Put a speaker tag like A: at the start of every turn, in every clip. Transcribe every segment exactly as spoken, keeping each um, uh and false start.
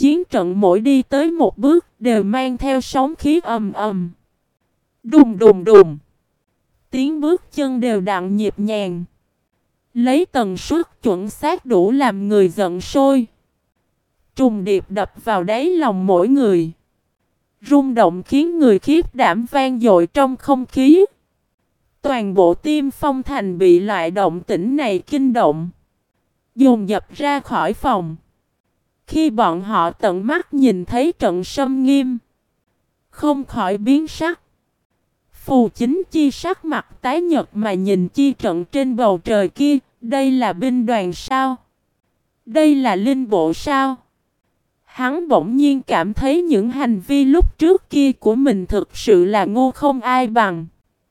A: chiến trận mỗi đi tới một bước đều mang theo sóng khí ầm ầm. Đùng đùng đùng. Tiếng bước chân đều đặn nhịp nhàng. Lấy tần suất chuẩn xác đủ làm người giận sôi. Trùng điệp đập vào đáy lòng mỗi người. Rung động khiến người khiếp đảm vang dội trong không khí. Toàn bộ Tiêm Phong Thành bị loại động tĩnh này kinh động. Dồn dập ra khỏi phòng. Khi bọn họ tận mắt nhìn thấy trận xâm nghiêm, không khỏi biến sắc. Phù Chính Chi sắc mặt tái nhợt mà nhìn chi trận trên bầu trời kia. Đây là binh đoàn sao? Đây là linh bộ sao? Hắn bỗng nhiên cảm thấy những hành vi lúc trước kia của mình thực sự là ngu không ai bằng.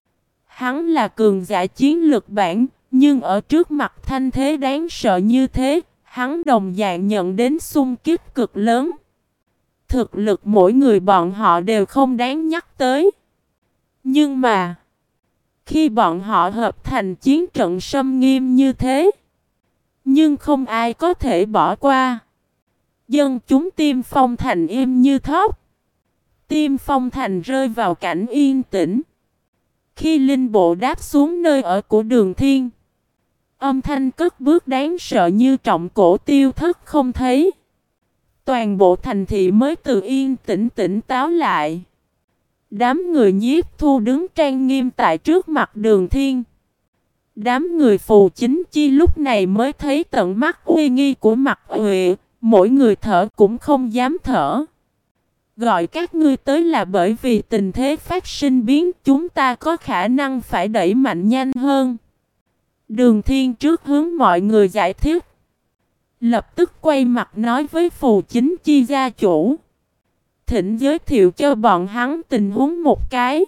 A: Hắn là cường giả chiến lược bản, nhưng ở trước mặt thanh thế đáng sợ như thế, hắn đồng dạng nhận đến xung kích cực lớn. Thực lực mỗi người bọn họ đều không đáng nhắc tới. Nhưng mà, khi bọn họ hợp thành chiến trận xâm nghiêm như thế, nhưng không ai có thể bỏ qua. Dân chúng Tiêm Phong Thành im như thóc. Tiêm Phong Thành rơi vào cảnh yên tĩnh. Khi linh bộ đáp xuống nơi ở của Đường Thiên, âm thanh cất bước đáng sợ như trọng cổ tiêu thất không thấy. Toàn bộ thành thị mới từ yên tĩnh tỉnh táo lại. Đám người Nhiếp Thu đứng trang nghiêm tại trước mặt Đường Thiên. Đám người Phù Chính Chi lúc này mới thấy tận mắt uy nghi của Mặt Huệ. Mỗi người thở cũng không dám thở. Gọi các ngươi tới là bởi vì tình thế phát sinh biến, chúng ta có khả năng phải đẩy mạnh nhanh hơn. Đường Thiên trước hướng mọi người giải thích. Lập tức quay mặt nói với Phù Chính Chi gia chủ. Thỉnh giới thiệu cho bọn hắn tình huống một cái.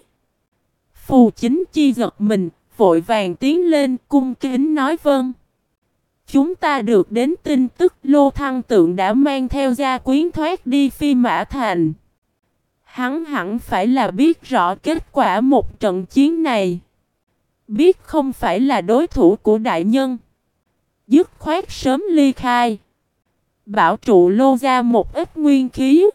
A: Phù Chính Chi giật mình, vội vàng tiến lên cung kính nói vâng. Chúng ta được đến tin tức Lô Thăng Tượng đã mang theo gia quyến thoát đi Phi Mã Thành. Hắn hẳn phải là biết rõ kết quả một trận chiến này. Biết không phải là đối thủ của đại nhân. Dứt khoát sớm ly khai. Bảo trụ Lô gia một ít nguyên khí.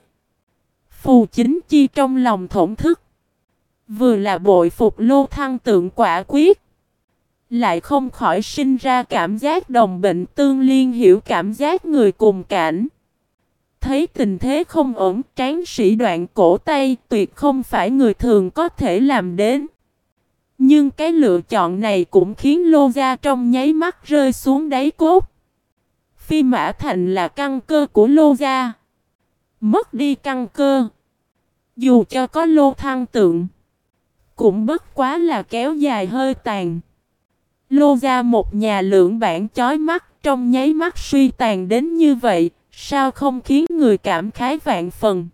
A: Phù Chính Chi trong lòng thổn thức. Vừa là bội phục Lô Thăng Tượng quả quyết. Lại không khỏi sinh ra cảm giác đồng bệnh tương liên, hiểu cảm giác người cùng cảnh. Thấy tình thế không ổn, tráng sĩ đoạn cổ tay tuyệt không phải người thường có thể làm đến. Nhưng cái lựa chọn này cũng khiến Lô gia trong nháy mắt rơi xuống đáy cốt. Phi Mã Thành là căn cơ của Lô gia. Mất đi căn cơ, dù cho có Lô Thăng Tượng, cũng bất quá là kéo dài hơi tàn. Lô gia một nhà lưỡng bản chói mắt, trong nháy mắt suy tàn đến như vậy, sao không khiến người cảm khái vạn phần.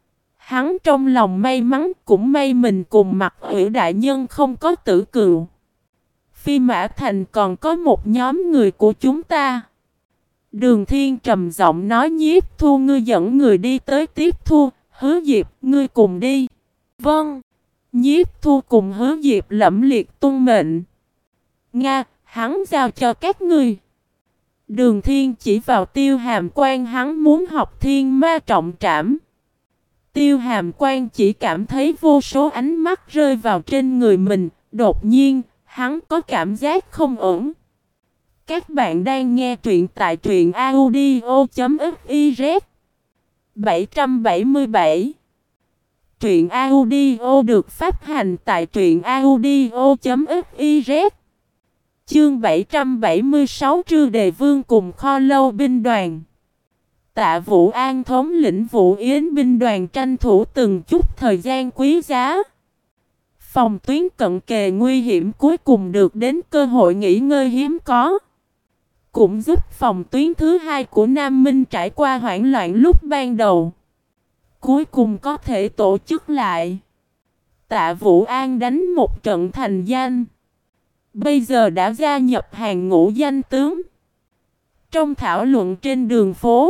A: Hắn trong lòng may mắn, cũng may mình cùng Mặt Huệ đại nhân không có tử cừu. Phi Mã Thành còn có một nhóm người của chúng ta. Đường Thiên trầm giọng nói. Nhiếp Thu, ngươi dẫn người đi tới tiếp thu. Hứa Diệp, ngươi cùng đi. Vâng. Nhiếp Thu cùng Hứa Diệp lẫm liệt tuân mệnh. Nga, hắn giao cho các ngươi. Đường Thiên chỉ vào Tiêu Hàm Quan, hắn muốn học Thiên Ma Trọng Trảm. Tiêu Hàm Quan chỉ cảm thấy vô số ánh mắt rơi vào trên người mình. Đột nhiên, hắn có cảm giác không ổn. Các bạn đang nghe truyện tại truyện audio chấm fiz. bảy trăm bảy mươi bảy. Truyện audio được phát hành tại truyện audio chấm fiz. Chương bảy trăm bảy mươi sáu, Trư Đề Vương cùng Kho Lâu binh đoàn. Tạ Vũ An thống lĩnh Vũ Yến binh đoàn tranh thủ từng chút thời gian quý giá. Phòng tuyến cận kề nguy hiểm cuối cùng được đến cơ hội nghỉ ngơi hiếm có. Cũng giúp phòng tuyến thứ hai của Nam Minh trải qua hoảng loạn lúc ban đầu, cuối cùng có thể tổ chức lại. Tạ Vũ An đánh một trận thành danh, bây giờ đã gia nhập hàng ngũ danh tướng. Trong thảo luận trên đường phố,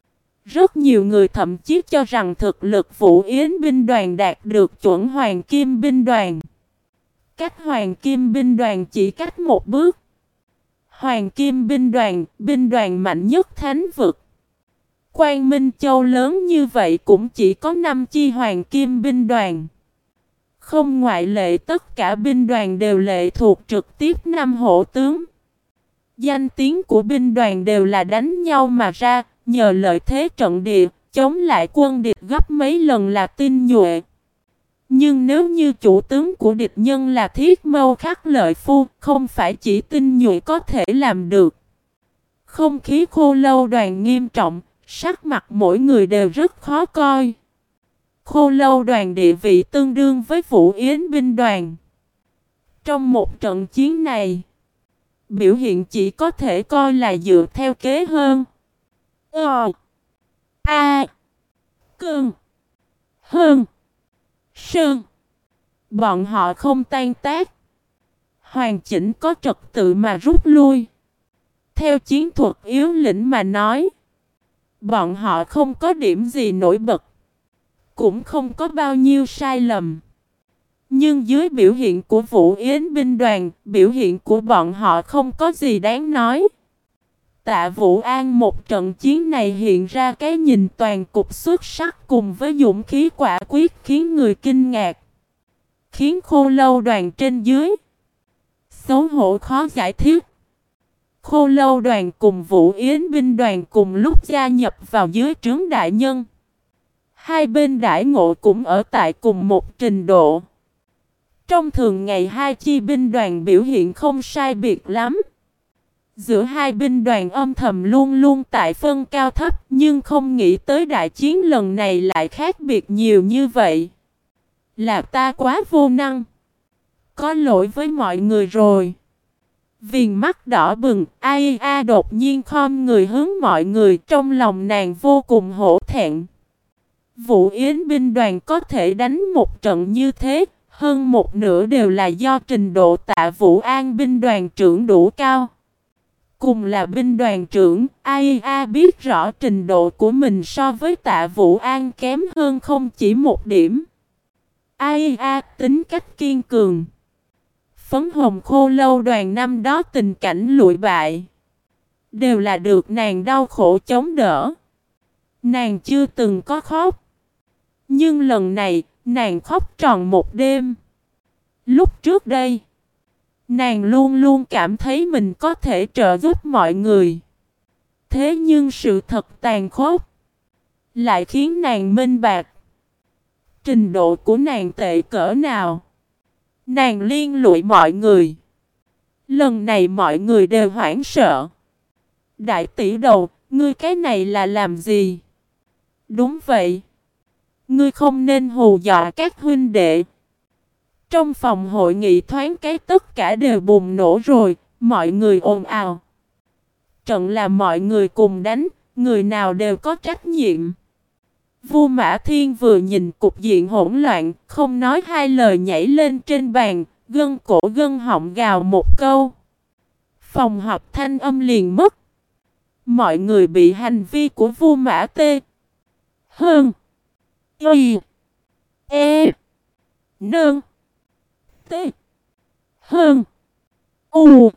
A: rất nhiều người thậm chí cho rằng thực lực Vũ Yến binh đoàn đạt được chuẩn Hoàng Kim binh đoàn. Cách Hoàng Kim binh đoàn chỉ cách một bước. Hoàng Kim binh đoàn, binh đoàn mạnh nhất thánh vực. Quang Minh Châu lớn như vậy cũng chỉ có năm chi hoàng kim binh đoàn. Không ngoại lệ, tất cả binh đoàn đều lệ thuộc trực tiếp năm hổ tướng. Danh tiếng của binh đoàn đều là đánh nhau mà ra, nhờ lợi thế trận địa, chống lại quân địch gấp mấy lần là tinh nhuệ. Nhưng nếu như chủ tướng của địch nhân là Thiết Mâu Khắc Lợi Phu, không phải chỉ tinh nhuệ có thể làm được. Không khí Khô Lâu đoàn nghiêm trọng, sắc mặt mỗi người đều rất khó coi. Khô Lâu đoàn địa vị tương đương với Vũ Yến binh đoàn. Trong một trận chiến này, biểu hiện chỉ có thể coi là dựa theo kế hơn. Ờ. A. Cơn. Hơn. Sơn. Bọn họ không tan tác. Hoàn chỉnh có trật tự mà rút lui. Theo chiến thuật yếu lĩnh mà nói, bọn họ không có điểm gì nổi bật, cũng không có bao nhiêu sai lầm. Nhưng dưới biểu hiện của Vũ Yến binh đoàn, biểu hiện của bọn họ không có gì đáng nói. Tạ Vũ An một trận chiến này hiện ra cái nhìn toàn cục xuất sắc cùng với dũng khí quả quyết khiến người kinh ngạc. Khiến Khô Lâu đoàn trên dưới xấu hổ khó giải thích. Khô Lâu đoàn cùng Vũ Yến binh đoàn cùng lúc gia nhập vào dưới trướng đại nhân. Hai bên đãi ngộ cũng ở tại cùng một trình độ. Trong thường ngày hai chi binh đoàn biểu hiện không sai biệt lắm. Giữa hai binh đoàn âm thầm luôn luôn tại phân cao thấp, nhưng không nghĩ tới đại chiến lần này lại khác biệt nhiều như vậy. Là ta quá vô năng. Có lỗi với mọi người rồi. Viền mắt đỏ bừng, ai a đột nhiên khom người hướng mọi người, trong lòng nàng vô cùng hổ thẹn. Vũ Yến binh đoàn có thể đánh một trận như thế, hơn một nửa đều là do trình độ Tạ Vũ An binh đoàn trưởng đủ cao. Cùng là binh đoàn trưởng, ai a biết rõ trình độ của mình so với Tạ Vũ An kém hơn không chỉ một điểm. ai a tính cách kiên cường. Phấn hồng Khô Lâu đoàn năm đó tình cảnh lụi bại, đều là được nàng đau khổ chống đỡ. Nàng chưa từng có khóc. Nhưng lần này, nàng khóc tròn một đêm. Lúc trước đây, nàng luôn luôn cảm thấy mình có thể trợ giúp mọi người. Thế nhưng sự thật tàn khốc lại khiến nàng minh bạch trình độ của nàng tệ cỡ nào. Nàng liên lụy mọi người. Lần này mọi người đều hoảng sợ. Đại tỷ đầu, ngươi cái này là làm gì? Đúng vậy. Ngươi không nên hù dọa các huynh đệ. Trong phòng hội nghị thoáng cái tất cả đều bùng nổ rồi, mọi người ồn ào. Trận là mọi người cùng đánh, người nào đều có trách nhiệm. Vua Mã Thiên vừa nhìn cục diện hỗn loạn, không nói hai lời nhảy lên trên bàn, gân cổ gân họng gào một câu. Phòng họp thanh âm liền mất. Mọi người bị hành vi của vua Mã Tê Hơn Y E Nương T Hơn U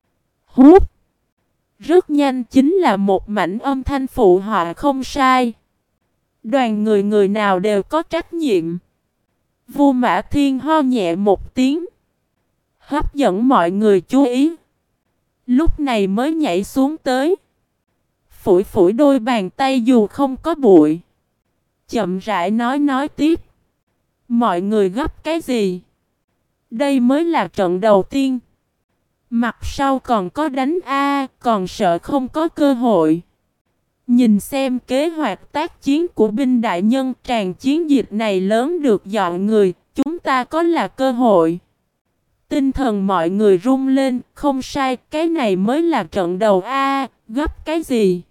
A: Hút rất nhanh chính là một mảnh âm thanh phụ họa không sai. Đoàn người người nào đều có trách nhiệm. Vua Mã Thiên ho nhẹ một tiếng, hấp dẫn mọi người chú ý. Lúc này mới nhảy xuống tới, phủi phủi đôi bàn tay dù không có bụi, chậm rãi nói nói tiếp. Mọi người gấp cái gì? Đây mới là trận đầu tiên. Mặt sau còn có đánh A, còn sợ không có cơ hội. Nhìn xem kế hoạch tác chiến của binh đại nhân, tràn chiến dịch này lớn được dọn người, chúng ta có là cơ hội. Tinh thần mọi người rung lên, không sai, cái này mới là trận đầu A, gấp cái gì?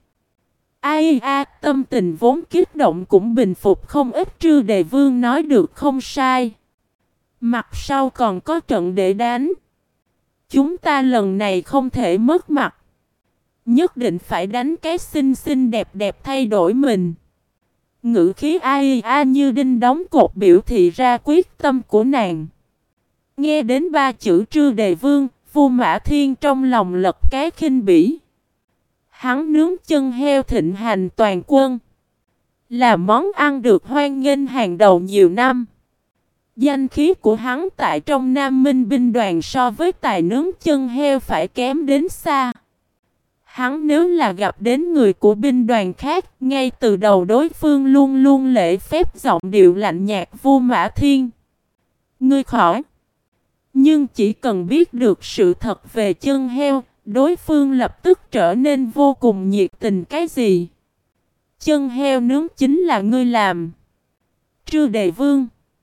A: Ai a, tâm tình vốn kích động cũng bình phục không ít. Trư Đề Vương nói được không sai. Mặt sau còn có trận để đánh. Chúng ta lần này không thể mất mặt. Nhất định phải đánh cái xinh xinh đẹp đẹp thay đổi mình. Ngữ khí ai a như đinh đóng cột biểu thị ra quyết tâm của nàng. Nghe đến ba chữ Trư Đề Vương, vua Mã Thiên trong lòng lật cái khinh bỉ. Hắn nướng chân heo thịnh hành toàn quân, là món ăn được hoan nghênh hàng đầu nhiều năm. Danh khí của hắn tại trong Nam Minh binh đoàn so với tài nướng chân heo phải kém đến xa. Hắn nếu là gặp đến người của binh đoàn khác, ngay từ đầu đối phương luôn luôn lễ phép giọng điệu lạnh nhạt. Vu Mã Thiên, ngươi khỏi. Nhưng chỉ cần biết được sự thật về chân heo, đối phương lập tức trở nên vô cùng nhiệt tình. Cái gì? Chân heo nướng chính là ngươi làm? Trư Đề Vương.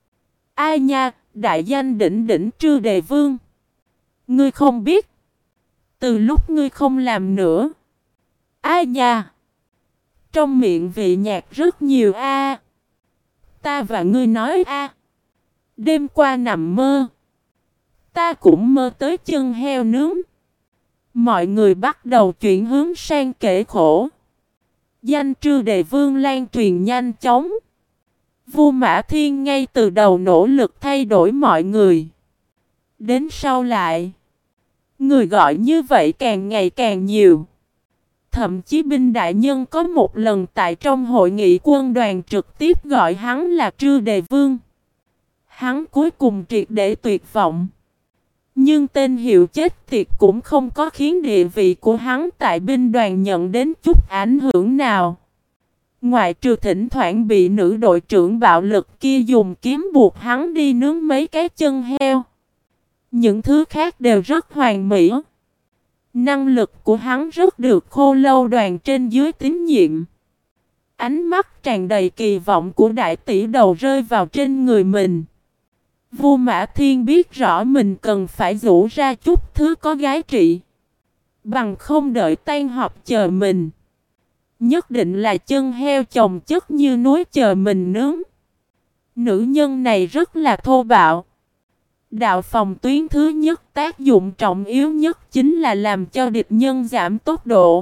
A: Ai nha, đại danh đỉnh đỉnh Trư Đề Vương. Ngươi không biết. Từ lúc ngươi không làm nữa. Ai nha. Trong miệng vị nhạc rất nhiều a. Ta và ngươi nói a. Đêm qua nằm mơ. Ta cũng mơ tới chân heo nướng. Mọi người bắt đầu chuyển hướng sang kể khổ. Danh Trư Đề Vương lan truyền nhanh chóng. Vu Mã Thiên ngay từ đầu nỗ lực thay đổi mọi người. Đến sau lại, người gọi như vậy càng ngày càng nhiều. Thậm chí binh đại nhân có một lần tại trong hội nghị quân đoàn trực tiếp gọi hắn là Trư Đề Vương. Hắn cuối cùng triệt để tuyệt vọng. Nhưng tên hiệu chết tiệt cũng không có khiến địa vị của hắn tại binh đoàn nhận đến chút ảnh hưởng nào. Ngoại trừ thỉnh thoảng bị nữ đội trưởng bạo lực kia dùng kiếm buộc hắn đi nướng mấy cái chân heo. Những thứ khác đều rất hoàn mỹ. Năng lực của hắn rất được Khô Lâu đoàn trên dưới tín nhiệm. Ánh mắt tràn đầy kỳ vọng của đại tỷ đầu rơi vào trên người mình. Vu Mã Thiên biết rõ mình cần phải rũ ra chút thứ có giá trị. Bằng không đợi tan họp chờ mình. Nhất định là chân heo chồng chất như núi chờ mình nướng. Nữ nhân này rất là thô bạo. Đạo phòng tuyến thứ nhất tác dụng trọng yếu nhất chính là làm cho địch nhân giảm tốc độ.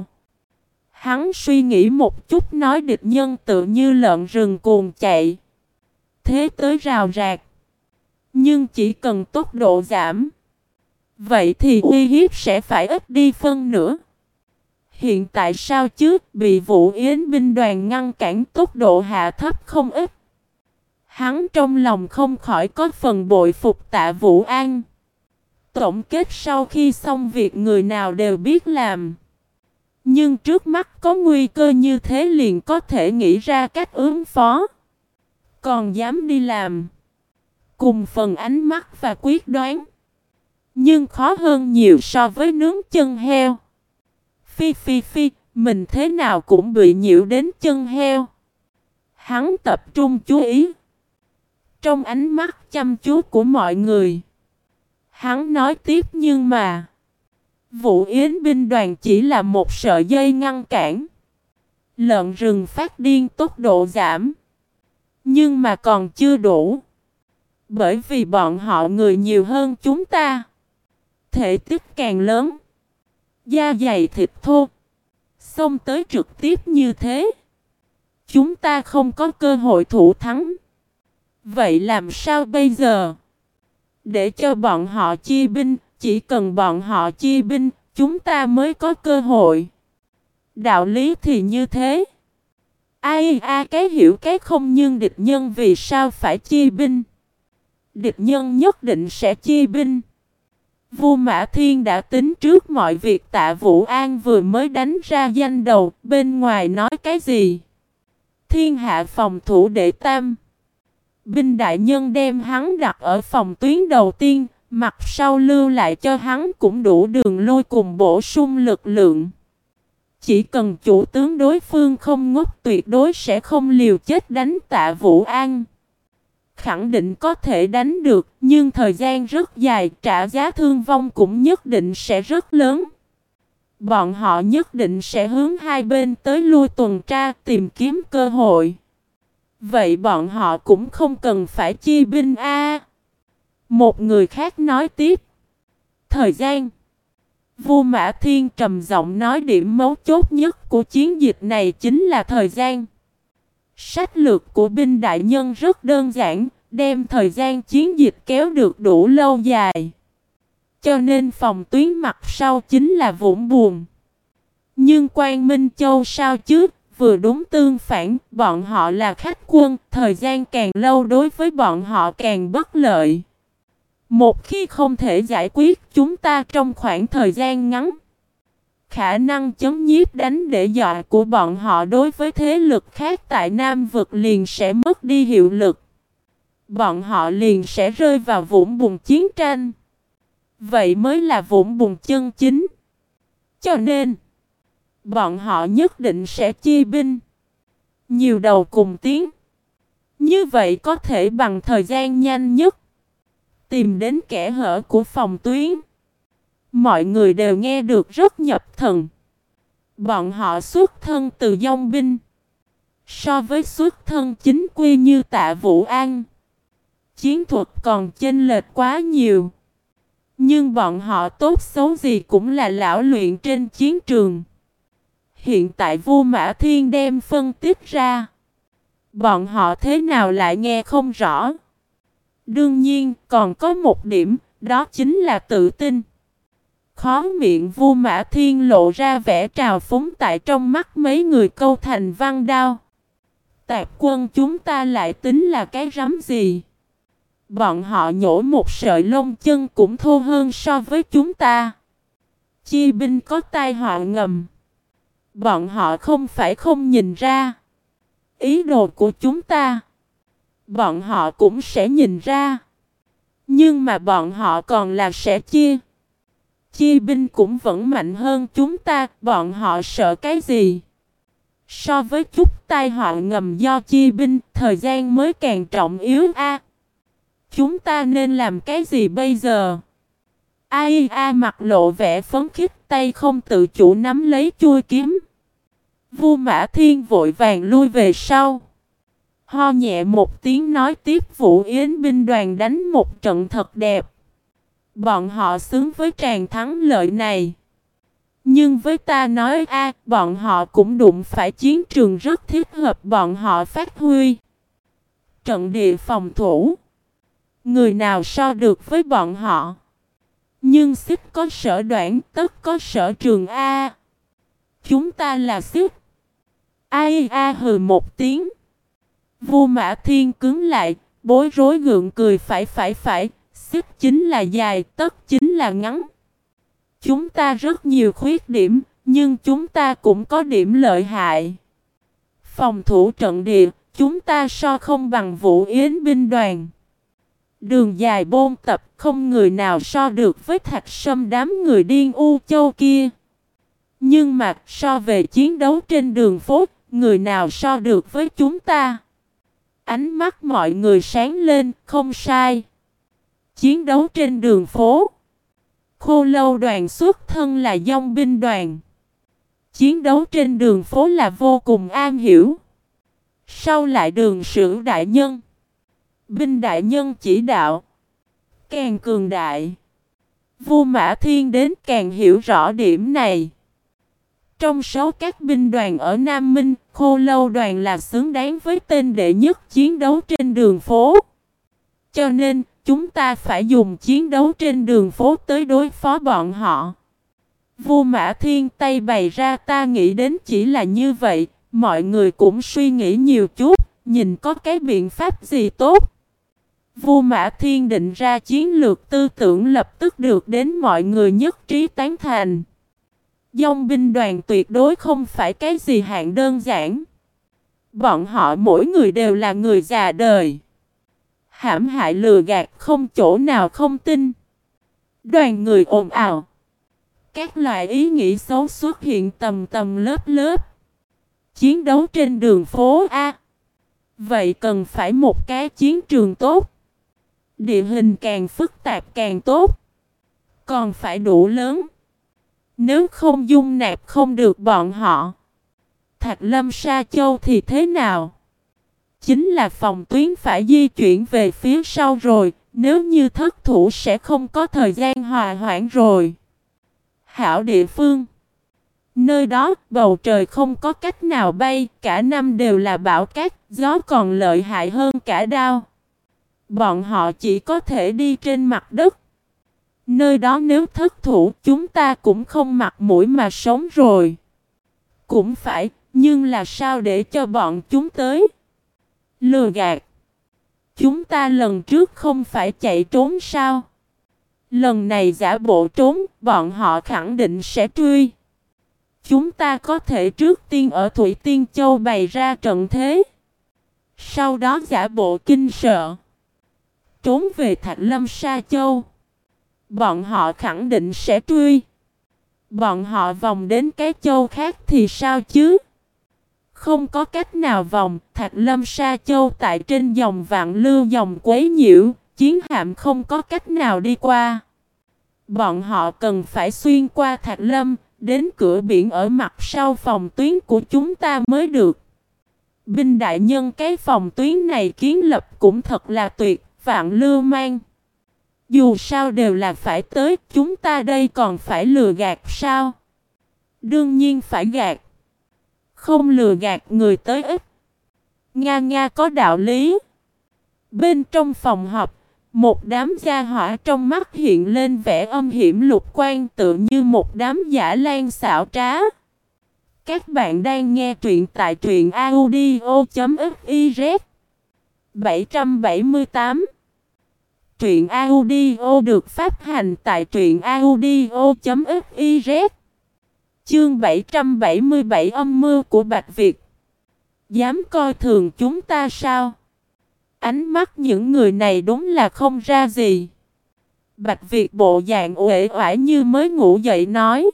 A: Hắn suy nghĩ một chút nói địch nhân tự như lợn rừng cuồng chạy. Thế tới rào rạc. Nhưng chỉ cần tốc độ giảm. Vậy thì uy hiếp sẽ phải ít đi phân nữa. Hiện tại sao chứ, bị Vũ Yến binh đoàn ngăn cản tốc độ hạ thấp không ít. Hắn trong lòng không khỏi có phần bội phục Tạ Vũ An. Tổng kết sau khi xong việc người nào đều biết làm. Nhưng trước mắt có nguy cơ như thế liền có thể nghĩ ra cách ứng phó. Còn dám đi làm. Cùng phần ánh mắt và quyết đoán. Nhưng khó hơn nhiều so với nướng chân heo. Phi phi phi, mình thế nào cũng bị nhiễu đến chân heo. Hắn tập trung chú ý. Trong ánh mắt chăm chú của mọi người. Hắn nói tiếp nhưng mà. Vũ Yến binh đoàn chỉ là một sợi dây ngăn cản. Lợn rừng phát điên tốc độ giảm. Nhưng mà còn chưa đủ. Bởi vì bọn họ người nhiều hơn chúng ta. Thể tích càng lớn. Da dày thịt thô. Xông tới trực tiếp như thế. Chúng ta không có cơ hội thủ thắng. Vậy làm sao bây giờ? Để cho bọn họ chia binh. Chỉ cần bọn họ chia binh. Chúng ta mới có cơ hội. Đạo lý thì như thế. Ai a cái hiểu cái không, nhưng địch nhân vì sao phải chia binh? Địch nhân nhất định sẽ chia binh. Vu Mã Thiên đã tính trước mọi việc. Tạ Vũ An vừa mới đánh ra danh đầu. Bên ngoài nói cái gì? Thiên hạ phòng thủ đệ tam. Binh đại nhân đem hắn đặt ở phòng tuyến đầu tiên. Mặt sau lưu lại cho hắn cũng đủ đường lôi cùng bổ sung lực lượng. Chỉ cần chủ tướng đối phương không ngốc, tuyệt đối sẽ không liều chết đánh Tạ Vũ An. Khẳng định có thể đánh được, nhưng thời gian rất dài, trả giá thương vong cũng nhất định sẽ rất lớn. Bọn họ nhất định sẽ hướng hai bên tới lui tuần tra, tìm kiếm cơ hội. Vậy bọn họ cũng không cần phải chia binh a. Một người khác nói tiếp. Thời gian. Vu Mã Thiên trầm giọng nói điểm mấu chốt nhất của chiến dịch này chính là thời gian. Sách lược của binh đại nhân rất đơn giản, đem thời gian chiến dịch kéo được đủ lâu dài. Cho nên phòng tuyến mặt sau chính là Vũng Buồn. Nhưng Quang Minh Châu sao chứ, vừa đúng tương phản, bọn họ là khách quân, thời gian càng lâu đối với bọn họ càng bất lợi. Một khi không thể giải quyết chúng ta trong khoảng thời gian ngắn, khả năng chấm nhiếp đánh để dọa của bọn họ đối với thế lực khác tại Nam vực liền sẽ mất đi hiệu lực. Bọn họ liền sẽ rơi vào vũng bùn chiến tranh. Vậy mới là vũng bùn chân chính. Cho nên, bọn họ nhất định sẽ chia binh, nhiều đầu cùng tiến. Như vậy có thể bằng thời gian nhanh nhất tìm đến kẽ hở của phòng tuyến. Mọi người đều nghe được rất nhập thần. Bọn họ xuất thân từ dòng binh. So với xuất thân chính quy như Tạ Vũ An, chiến thuật còn chênh lệch quá nhiều. Nhưng bọn họ tốt xấu gì cũng là lão luyện trên chiến trường. Hiện tại Vu Mã Thiên đem phân tích ra, bọn họ thế nào lại nghe không rõ. Đương nhiên còn có một điểm, đó chính là tự tin. Khó miệng Vu Mã Thiên lộ ra vẻ trào phúng tại trong mắt mấy người câu thành văn đao. Tạp quân chúng ta lại tính là cái rắm gì? Bọn họ nhổ một sợi lông chân cũng thô hơn so với chúng ta. Chi binh có tai họa ngầm. Bọn họ không phải không nhìn ra ý đồ của chúng ta. Bọn họ cũng sẽ nhìn ra. Nhưng mà bọn họ còn là sẽ chia. Chi binh cũng vẫn mạnh hơn chúng ta. Bọn họ sợ cái gì? So với chút tai họa ngầm do chi binh, thời gian mới càng trọng yếu a. Chúng ta nên làm cái gì bây giờ? Ai a mặt lộ vẻ phấn khích, tay không tự chủ nắm lấy chuôi kiếm. Vu Mã Thiên vội vàng lui về sau. Ho nhẹ một tiếng nói tiếp, Vũ Yến binh đoàn đánh một trận thật đẹp. Bọn họ xứng với tràng thắng lợi này. Nhưng với ta nói a, bọn họ cũng đụng phải chiến trường rất thích hợp bọn họ phát huy. Trận địa phòng thủ, người nào so được với bọn họ? Nhưng xích có sở đoạn, tất có sở trường a. Chúng ta là xích. Ai a hừ một tiếng. Vu Mã Thiên cứng lại, bối rối gượng cười, phải phải phải, xích chính là dài, tất chính là ngắn. Chúng ta rất nhiều khuyết điểm, nhưng chúng ta cũng có điểm lợi hại. Phòng thủ trận địa, chúng ta so không bằng Vũ Yến binh đoàn. Đường dài bôn tập, không người nào so được với Thạch Sâm đám người điên U Châu kia. Nhưng mà so về chiến đấu trên đường phố, người nào so được với chúng ta? Ánh mắt mọi người sáng lên, không sai. Chiến đấu trên đường phố. Khô Lâu đoàn xuất thân là dòng binh đoàn. Chiến đấu trên đường phố là vô cùng am hiểu. Sau lại Đường Sử đại nhân, binh đại nhân chỉ đạo, càng cường đại. Vu Mã Thiên đến càng hiểu rõ điểm này. Trong số các binh đoàn ở Nam Minh, Khô Lâu đoàn là xứng đáng với tên đệ nhất chiến đấu trên đường phố. Cho nên, chúng ta phải dùng chiến đấu trên đường phố tới đối phó bọn họ. Vu Mã Thiên tay bày ra, ta nghĩ đến chỉ là như vậy, mọi người cũng suy nghĩ nhiều chút, nhìn có cái biện pháp gì tốt. Vu Mã Thiên định ra chiến lược, tư tưởng lập tức được đến mọi người nhất trí tán thành. Dòng binh đoàn tuyệt đối không phải cái gì hạng đơn giản. Bọn họ mỗi người đều là người già đời. Hãm hại lừa gạt không chỗ nào không tin. Đoàn người ồn ào. Các loại ý nghĩ xấu xuất hiện tầm tầm lớp lớp. Chiến đấu trên đường phố A. Vậy cần phải một cái chiến trường tốt. Địa hình càng phức tạp càng tốt. Còn phải đủ lớn. Nếu không dung nạp không được bọn họ. Thạch Lâm Sa Châu thì thế nào? Chính là phòng tuyến phải di chuyển về phía sau rồi. Nếu như thất thủ sẽ không có thời gian hòa hoãn rồi. Hảo địa phương. Nơi đó bầu trời không có cách nào bay. Cả năm đều là bão cát. Gió còn lợi hại hơn cả đao. Bọn họ chỉ có thể đi trên mặt đất. Nơi đó nếu thất thủ chúng ta cũng không mặt mũi mà sống rồi. cũng phải, nhưng là sao để cho bọn chúng tới? Lừa gạt. Chúng ta lần trước không phải chạy trốn sao? Lần này giả bộ trốn, bọn họ khẳng định sẽ truy. Chúng ta có thể trước tiên ở Thủy Tiên Châu bày ra trận thế. Sau đó giả bộ kinh sợ. Trốn về Thạch Lâm Sa Châu. Bọn họ khẳng định sẽ truy. Bọn họ vòng đến cái châu khác thì sao chứ? Không có cách nào vòng, Thạch Lâm Sa Châu tại trên dòng vạn lưu dòng quấy nhiễu, chiến hạm không có cách nào đi qua. Bọn họ cần phải xuyên qua Thạch Lâm, đến cửa biển ở mặt sau phòng tuyến của chúng ta mới được. Binh đại nhân, cái phòng tuyến này kiến lập cũng thật là tuyệt, vạn lưu mang. Dù sao đều là phải tới, chúng ta đây còn phải lừa gạt sao? Đương nhiên phải gạt. Không lừa gạt người tới ít. Nga nga có đạo lý. Bên trong phòng họp, một đám gia hỏa trong mắt hiện lên vẻ âm hiểm lục quan, tự như một đám giả lan xảo trá. Các bạn đang nghe truyện tại truyện audio.fiz. bảy trăm bảy mươi tám. Truyện audio được phát hành tại truyện audio.fiz. Chương bảy trăm bảy mươi bảy, âm mưu của Bạch Việt. Dám coi thường chúng ta sao? Ánh mắt những người này đúng là không ra gì. Bạch Việt bộ dạng uể oải như mới ngủ dậy nói.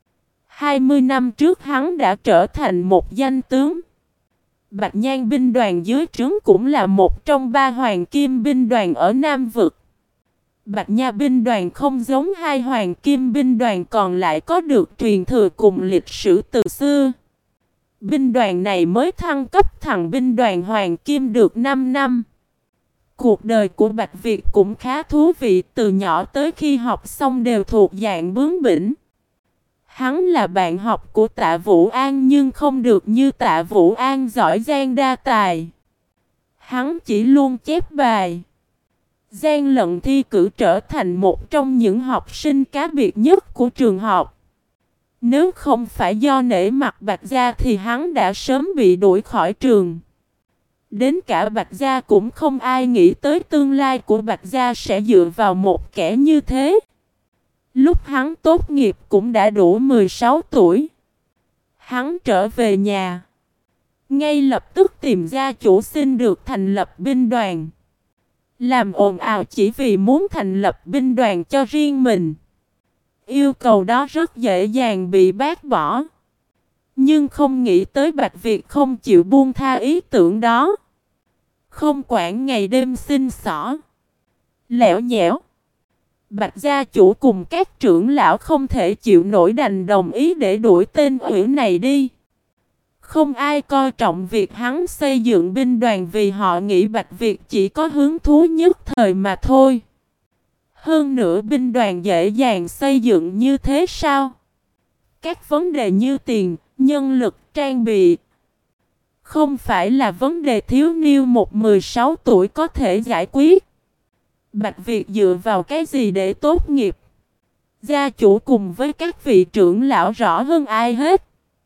A: hai mươi năm trước hắn đã trở thành một danh tướng. Bạch Nhan binh đoàn dưới trướng cũng là một trong ba hoàng kim binh đoàn ở Nam Vực. Bạch Nha binh đoàn không giống hai hoàng kim binh đoàn còn lại có được truyền thừa cùng lịch sử từ xưa. Binh đoàn này mới thăng cấp thành binh đoàn hoàng kim được năm năm. Cuộc đời của Bạch Việt cũng khá thú vị, từ nhỏ tới khi học xong đều thuộc dạng bướng bỉnh. Hắn là bạn học của Tạ Vũ An nhưng không được như Tạ Vũ An giỏi giang đa tài. Hắn chỉ luôn chép bài. Gian lận thi cử trở thành một trong những học sinh cá biệt nhất của trường học. Nếu không phải do nể mặt Bạch Gia thì hắn đã sớm bị đuổi khỏi trường. Đến cả Bạch Gia cũng không ai nghĩ tới tương lai của Bạch Gia sẽ dựa vào một kẻ như thế. Lúc hắn tốt nghiệp cũng đã đủ mười sáu tuổi. Hắn trở về nhà. Ngay lập tức tìm gia chủ xin được thành lập binh đoàn. Làm ồn ào chỉ vì muốn thành lập binh đoàn cho riêng mình. Yêu cầu đó rất dễ dàng bị bác bỏ. Nhưng không nghĩ tới Bạch Việt không chịu buông tha ý tưởng đó. Không quản ngày đêm xin xỏ. Lẻo nhẽo. Bạch gia chủ cùng các trưởng lão không thể chịu nổi đành đồng ý để đuổi tên ủy này đi. Không ai coi trọng việc hắn xây dựng binh đoàn vì họ nghĩ Bạch Việt chỉ có hứng thú nhất thời mà thôi. Hơn nữa binh đoàn dễ dàng xây dựng như thế sao? Các vấn đề như tiền, nhân lực, trang bị không phải là vấn đề thiếu niên một mười sáu tuổi có thể giải quyết. Bạch Việt dựa vào cái gì để tốt nghiệp? Gia chủ cùng với các vị trưởng lão rõ hơn ai hết.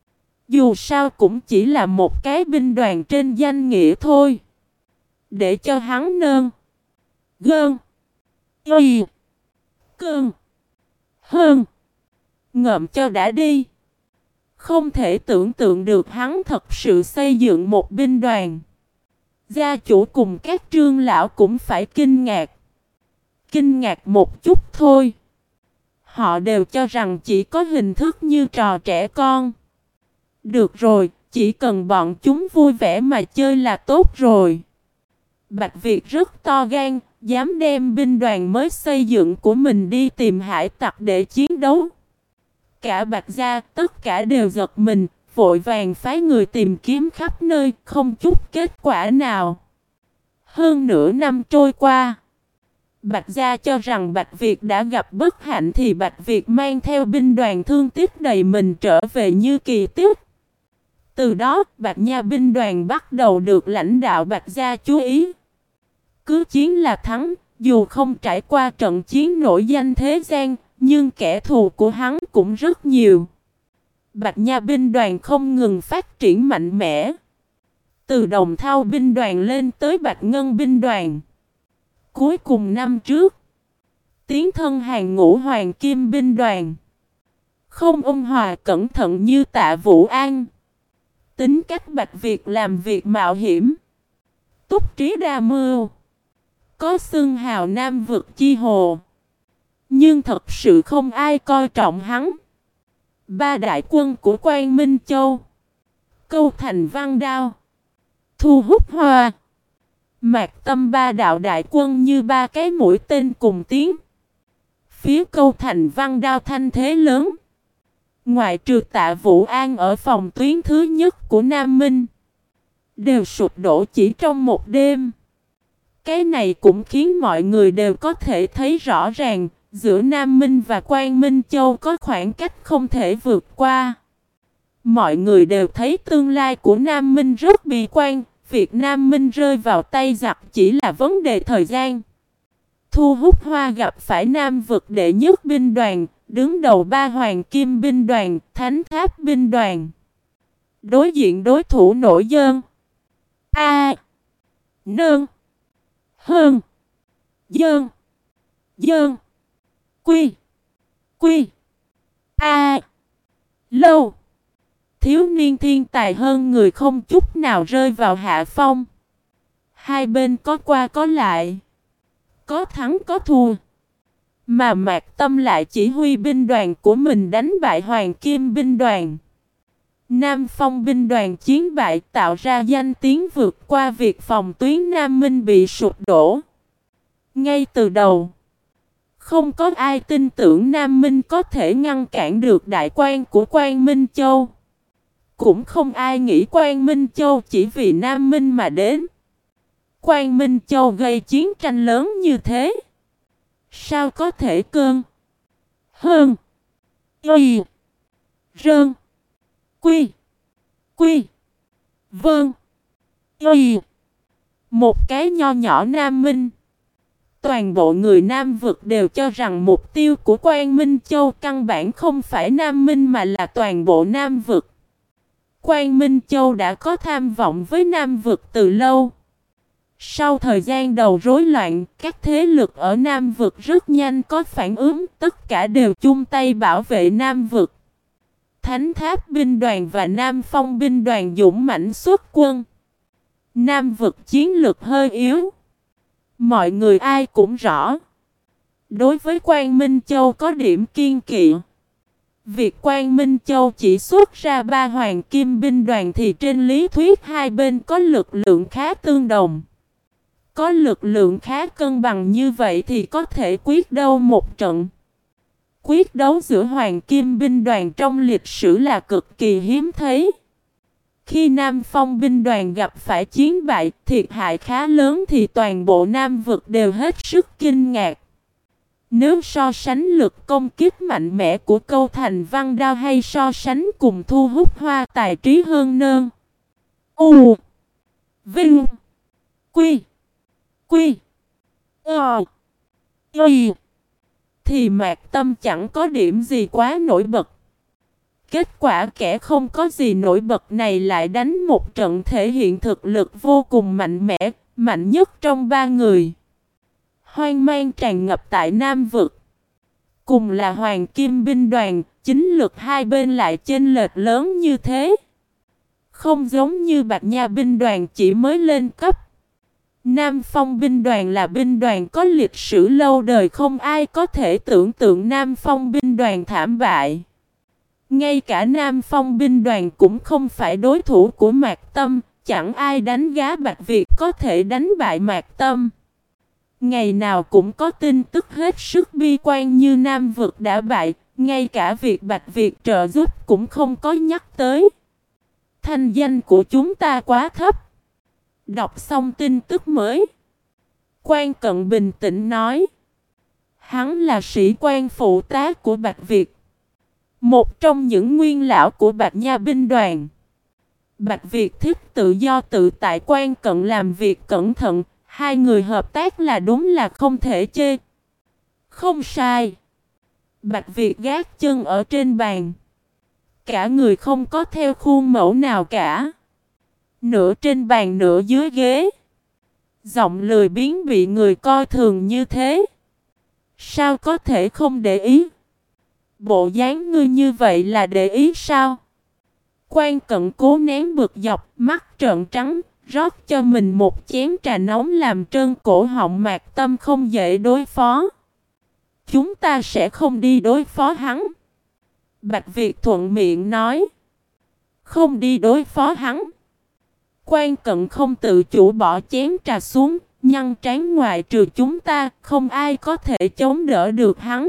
A: Dù sao cũng chỉ là một cái binh đoàn trên danh nghĩa thôi. Để cho hắn nơn gơn y cơn hơn ngậm cho đã đi. Không thể tưởng tượng được hắn thật sự xây dựng một binh đoàn. Gia chủ cùng các trương lão cũng phải kinh ngạc. Kinh ngạc một chút thôi. Họ đều cho rằng chỉ có hình thức như trò trẻ con. Được rồi, chỉ cần bọn chúng vui vẻ mà chơi là tốt rồi. Bạch Việt rất to gan, dám đem binh đoàn mới xây dựng của mình đi tìm hải tặc để chiến đấu. Cả Bạch gia, tất cả đều giật mình, vội vàng phái người tìm kiếm khắp nơi, không chút kết quả nào. Hơn nửa năm trôi qua, Bạch gia cho rằng Bạch Việt đã gặp bất hạnh thì Bạch Việt mang theo binh đoàn thương tích đầy mình trở về như kỳ tích. Từ đó, Bạch Nha binh đoàn bắt đầu được lãnh đạo Bạch gia chú ý. Cứ chiến là thắng, dù không trải qua trận chiến nổi danh thế gian, nhưng kẻ thù của hắn cũng rất nhiều. Bạch Nha binh đoàn không ngừng phát triển mạnh mẽ. Từ Đồng Thau binh đoàn lên tới Bạch Ngân binh đoàn. Cuối cùng năm trước, tiến thân hàng ngũ Hoàng Kim binh đoàn. Không ôn hòa cẩn thận như Tạ Vũ An. Tính cách Bạch Việt làm việc mạo hiểm. Túc trí đa mưu. Có xưng hào Nam vực chi hồ. Nhưng thật sự không ai coi trọng hắn. Ba đại quân của Quang Minh Châu. Câu Thành Văn Đao. Thu Hút Hoa. Mạc Tâm ba đạo đại quân như ba cái mũi tên cùng tiếng. Phía Câu Thành Văn Đao thanh thế lớn. Ngoại trừ Tạ Vũ An ở phòng tuyến thứ nhất của Nam Minh. Đều sụp đổ chỉ trong một đêm. Cái này cũng khiến mọi người đều có thể thấy rõ ràng. Giữa Nam Minh và Quang Minh Châu có khoảng cách không thể vượt qua. Mọi người đều thấy tương lai của Nam Minh rất bi quan. Việc Nam Minh rơi vào tay giặc chỉ là vấn đề thời gian. Thu Hút Hoa gặp phải Nam vực đệ nhất binh đoàn, đứng đầu ba Hoàng Kim binh đoàn, Thánh Tháp binh đoàn. Đối diện đối thủ nổi dơn. A. Nương. Hơn. Dơn. Dơn. Quy. Quy. A. Lâu. Thiếu niên thiên tài hơn người không chút nào rơi vào hạ phong. Hai bên có qua có lại. Có thắng có thua. Mà Mạc Tâm lại chỉ huy binh đoàn của mình đánh bại Hoàng Kim binh đoàn. Nam Phong binh đoàn chiến bại tạo ra danh tiếng vượt qua việc phòng tuyến Nam Minh bị sụp đổ. Ngay từ đầu, không có ai tin tưởng Nam Minh có thể ngăn cản được đại quan của Quang Minh Châu. Cũng không ai nghĩ Quang Minh Châu chỉ vì Nam Minh mà đến. Quang Minh Châu gây chiến tranh lớn như thế. Sao có thể cơn? Hơn. Y. Rơn. Quy. Quy. Vâng. Y. Một cái nho nhỏ Nam Minh. Toàn bộ người Nam vực đều cho rằng mục tiêu của Quang Minh Châu căn bản không phải Nam Minh mà là toàn bộ Nam vực. Quang Minh Châu đã có tham vọng với Nam vực từ lâu. Sau thời gian đầu rối loạn, các thế lực ở Nam vực rất nhanh có phản ứng, tất cả đều chung tay bảo vệ Nam vực. Thánh Tháp binh đoàn và Nam Phong binh đoàn dũng mãnh xuất quân. Nam vực chiến lực hơi yếu. Mọi người ai cũng rõ. Đối với Quang Minh Châu có điểm kiên kỵ. Việc Quang Minh Châu chỉ xuất ra ba Hoàng Kim binh đoàn thì trên lý thuyết hai bên có lực lượng khá tương đồng. Có lực lượng khá cân bằng như vậy thì có thể quyết đấu một trận. Quyết đấu giữa Hoàng Kim binh đoàn trong lịch sử là cực kỳ hiếm thấy. Khi Nam Phong binh đoàn gặp phải chiến bại, thiệt hại khá lớn thì toàn bộ Nam vực đều hết sức kinh ngạc. Nếu so sánh lực công kích mạnh mẽ của Câu Thành Văn Đao hay so sánh cùng Thu Hút Hoa tài trí hơn nơn. U. Vinh. Quy. Quy. Ờ. Y. Thì Mạc Tâm chẳng có điểm gì quá nổi bật. Kết quả kẻ không có gì nổi bật này lại đánh một trận thể hiện thực lực vô cùng mạnh mẽ, mạnh nhất trong ba người. Hoang mang tràn ngập tại Nam vực. Cùng là Hoàng Kim binh đoàn, chính lực hai bên lại chênh lệch lớn như thế. Không giống như Bạch Nha binh đoàn chỉ mới lên cấp. Nam Phong binh đoàn là binh đoàn có lịch sử lâu đời, không ai có thể tưởng tượng Nam Phong binh đoàn thảm bại. Ngay cả Nam Phong binh đoàn cũng không phải đối thủ của Mạc Tâm, chẳng ai đánh giá Bạch Việt có thể đánh bại Mạc Tâm. Ngày nào cũng có tin tức hết sức bi quan như Nam vực đã bại, ngay cả việc Bạch Việt trợ giúp cũng không có nhắc tới. Thanh danh của chúng ta quá thấp. Đọc xong tin tức mới, Quan Cận bình tĩnh nói. Hắn là sĩ quan phụ tá của Bạch Việt, một trong những nguyên lão của Bạch Nha binh đoàn. Bạch Việt thích tự do tự tại, Quan Cận làm việc cẩn thận, hai người hợp tác là đúng là không thể chê. Không sai. Bạch Việt gác chân ở trên bàn, Cả người không có theo khuôn mẫu nào cả. Nửa trên bàn nửa dưới ghế. Giọng lười biếng bị người coi thường như thế. Sao có thể không để ý? Bộ dáng ngươi như vậy là để ý sao? Quan Cận cố nén bực dọc, mắt trợn trắng, rót cho mình một chén trà nóng làm trơn cổ họng Mạc Tâm không dễ đối phó. Chúng ta sẽ không đi đối phó hắn. Bạch Việt thuận miệng nói. Không đi đối phó hắn. Quan Cận không tự chủ bỏ chén trà xuống, nhăn trán, ngoại trừ chúng ta, không ai có thể chống đỡ được hắn.